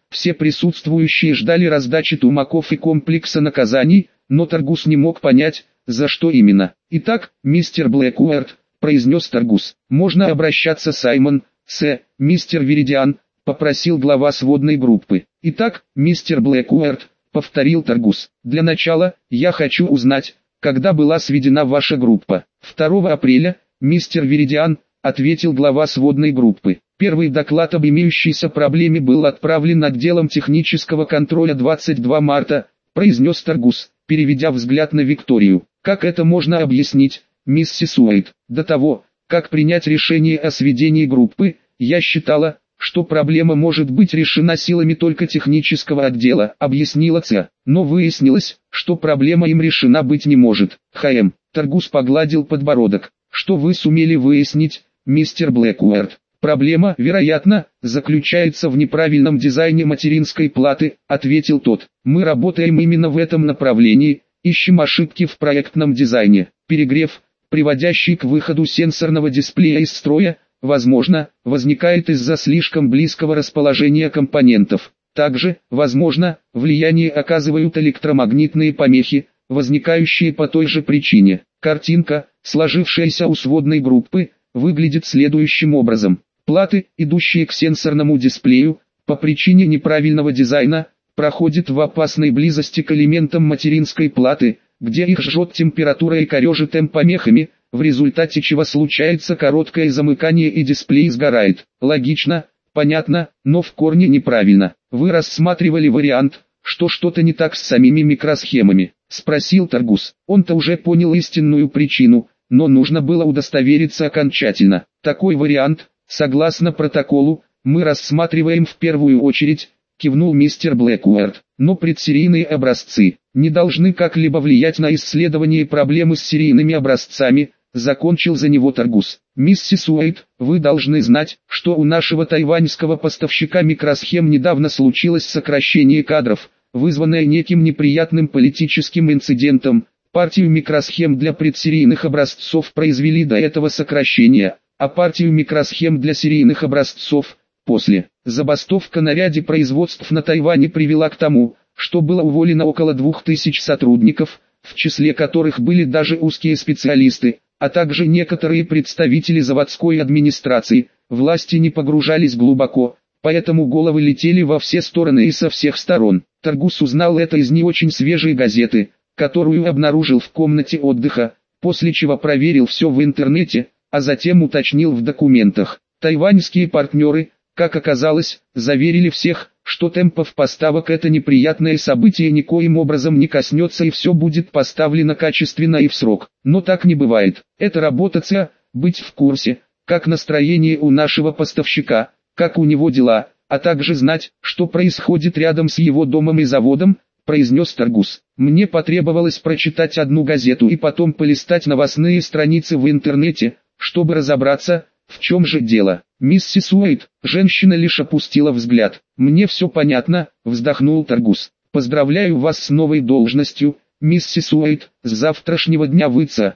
Все присутствующие ждали раздачи тумаков и комплекса наказаний, но Таргус не мог понять, за что именно. «Итак, мистер Блэкуэрт», — произнес Таргус, — «можно обращаться Саймон, мистер Веридиан», — попросил глава сводной группы. «Итак, мистер Блэкуэрт», — повторил Таргус, — «для начала, я хочу узнать, когда была сведена ваша группа». 2 апреля, мистер Веридиан, — ответил глава сводной группы. Первый доклад об имеющейся проблеме был отправлен отделом технического контроля 22 марта, произнес Таргус, переведя взгляд на Викторию. «Как это можно объяснить, миссис Уэйт? До того, как принять решение о сведении группы, я считала, что проблема может быть решена силами только технического отдела», объяснила Ц. «Но выяснилось, что проблема им решена быть не может». Таргус погладил подбородок. «Что вы сумели выяснить, мистер Блэкуэрт?» «Проблема, вероятно, заключается в неправильном дизайне материнской платы», ответил тот. «Мы работаем именно в этом направлении, ищем ошибки в проектном дизайне. Перегрев, приводящий к выходу сенсорного дисплея из строя, возможно, возникает из-за слишком близкого расположения компонентов. Также, возможно, влияние оказывают электромагнитные помехи, возникающие по той же причине. Картинка, сложившаяся у сводной группы, выглядит следующим образом. Платы, идущие к сенсорному дисплею, по причине неправильного дизайна, проходят в опасной близости к элементам материнской платы, где их жжет температура и корежит помехами, в результате чего случается короткое замыкание и дисплей сгорает. Логично, понятно, но в корне неправильно. Вы рассматривали вариант, что что-то не так с самими микросхемами? Спросил Таргус. Он-то уже понял истинную причину, но нужно было удостовериться окончательно. Такой вариант, согласно протоколу, мы рассматриваем в первую очередь, кивнул мистер Блэкуэрт. Но предсерийные образцы не должны как-либо влиять на исследование проблемы с серийными образцами, закончил за него Таргус. Миссис Уэйт, вы должны знать, что у нашего тайваньского поставщика микросхем недавно случилось сокращение кадров, вызванное неким неприятным политическим инцидентом. Партию микросхем для предсерийных образцов произвели до этого сокращения, а партию микросхем для серийных образцов – после. Забастовка на ряде производств на Тайване привела к тому, что было уволено около 2000 сотрудников, в числе которых были даже узкие специалисты, а также некоторые представители заводской администрации. Власти не погружались глубоко, поэтому головы летели во все стороны и со всех сторон. Таргус узнал это из не очень свежей газеты, которую обнаружил в комнате отдыха, после чего проверил все в интернете, а затем уточнил в документах. Тайваньские партнеры, как оказалось, заверили всех, что темпов поставок это неприятное событие никоим образом не коснется и все будет поставлено качественно и в срок. Но так не бывает. Это работа ЦА, быть в курсе, как настроение у нашего поставщика, как у него дела, а также знать, что происходит рядом с его домом и заводом, произнес Таргус. Мне потребовалось прочитать одну газету и потом полистать новостные страницы в интернете, чтобы разобраться, в чем же дело. Миссис Уэйт, женщина лишь опустила взгляд. Мне все понятно, вздохнул Таргус. Поздравляю вас с новой должностью, миссис Уэйт, с завтрашнего дня вы ЦА.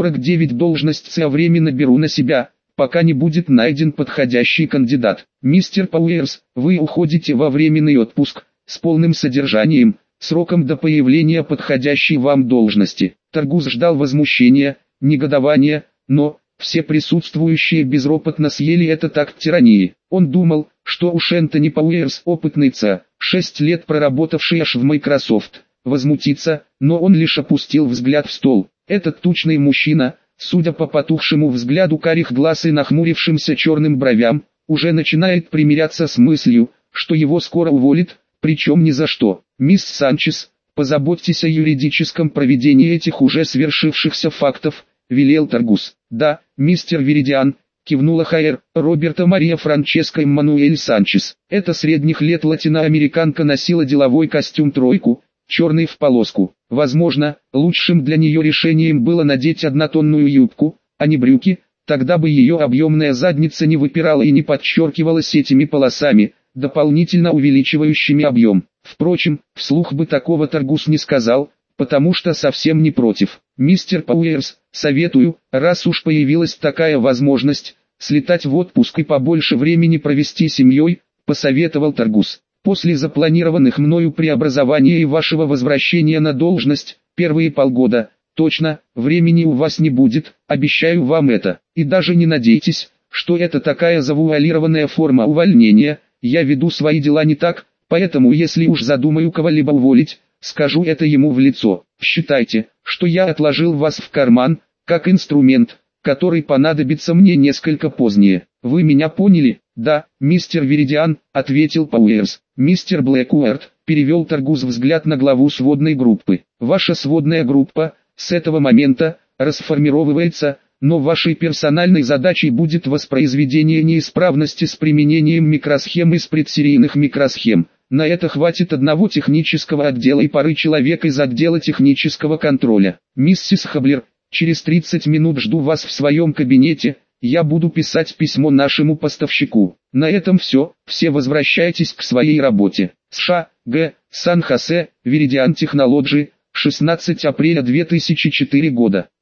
49 должность ЦА временно беру на себя, пока не будет найден подходящий кандидат. Мистер Пауэрс, вы уходите во временный отпуск, с полным содержанием, сроком до появления подходящей вам должности. Таргус ждал возмущения, негодования, но все присутствующие безропотно съели этот акт тирании. Он думал, что уж Энтони Пауэрс, опытный ЦА, 6 лет проработавший аж в Microsoft, возмутится, но он лишь опустил взгляд в стол. Этот тучный мужчина, судя по потухшему взгляду карих глаз и нахмурившимся черным бровям, уже начинает примиряться с мыслью, что его скоро уволят, причем ни за что. Мисс Санчес, позаботьтесь о юридическом проведении этих уже свершившихся фактов, велел Таргус. Да, мистер Веридиан, кивнула Хайер, Роберта Мария Франческо Эммануэль Санчес. Эта средних лет латиноамериканка носила деловой костюм тройку, черный в полоску. Возможно, лучшим для нее решением было надеть однотонную юбку, а не брюки, тогда бы ее объемная задница не выпирала и не подчеркивалась этими полосами, дополнительно увеличивающими объем. Впрочем, вслух бы такого Таргус не сказал, потому что совсем не против. Мистер Пауэрс, советую, раз уж появилась такая возможность, слетать в отпуск и побольше времени провести с семьей, посоветовал Таргус. После запланированных мною преобразования и вашего возвращения на должность, первые полгода, точно, времени у вас не будет, обещаю вам это. И даже не надейтесь, что это такая завуалированная форма увольнения, я веду свои дела не так, поэтому если уж задумаю кого-либо уволить, скажу это ему в лицо. Считайте, что я отложил вас в карман, как инструмент, который понадобится мне несколько позднее. Вы меня поняли? Да, мистер Веридиан, ответил Пауэрс. Мистер Блэкуэрт перевел Таргус взгляд на главу сводной группы. Ваша сводная группа, с этого момента, расформировывается, но вашей персональной задачей будет воспроизведение неисправности с применением микросхем из предсерийных микросхем. На это хватит одного технического отдела и пары человек из отдела технического контроля. Миссис Хаблер, через 30 минут жду вас в своем кабинете, я буду писать письмо нашему поставщику. На этом все возвращайтесь к своей работе. США, Г. Сан-Хосе, Веридиан Технологи, 16 апреля 2004 года.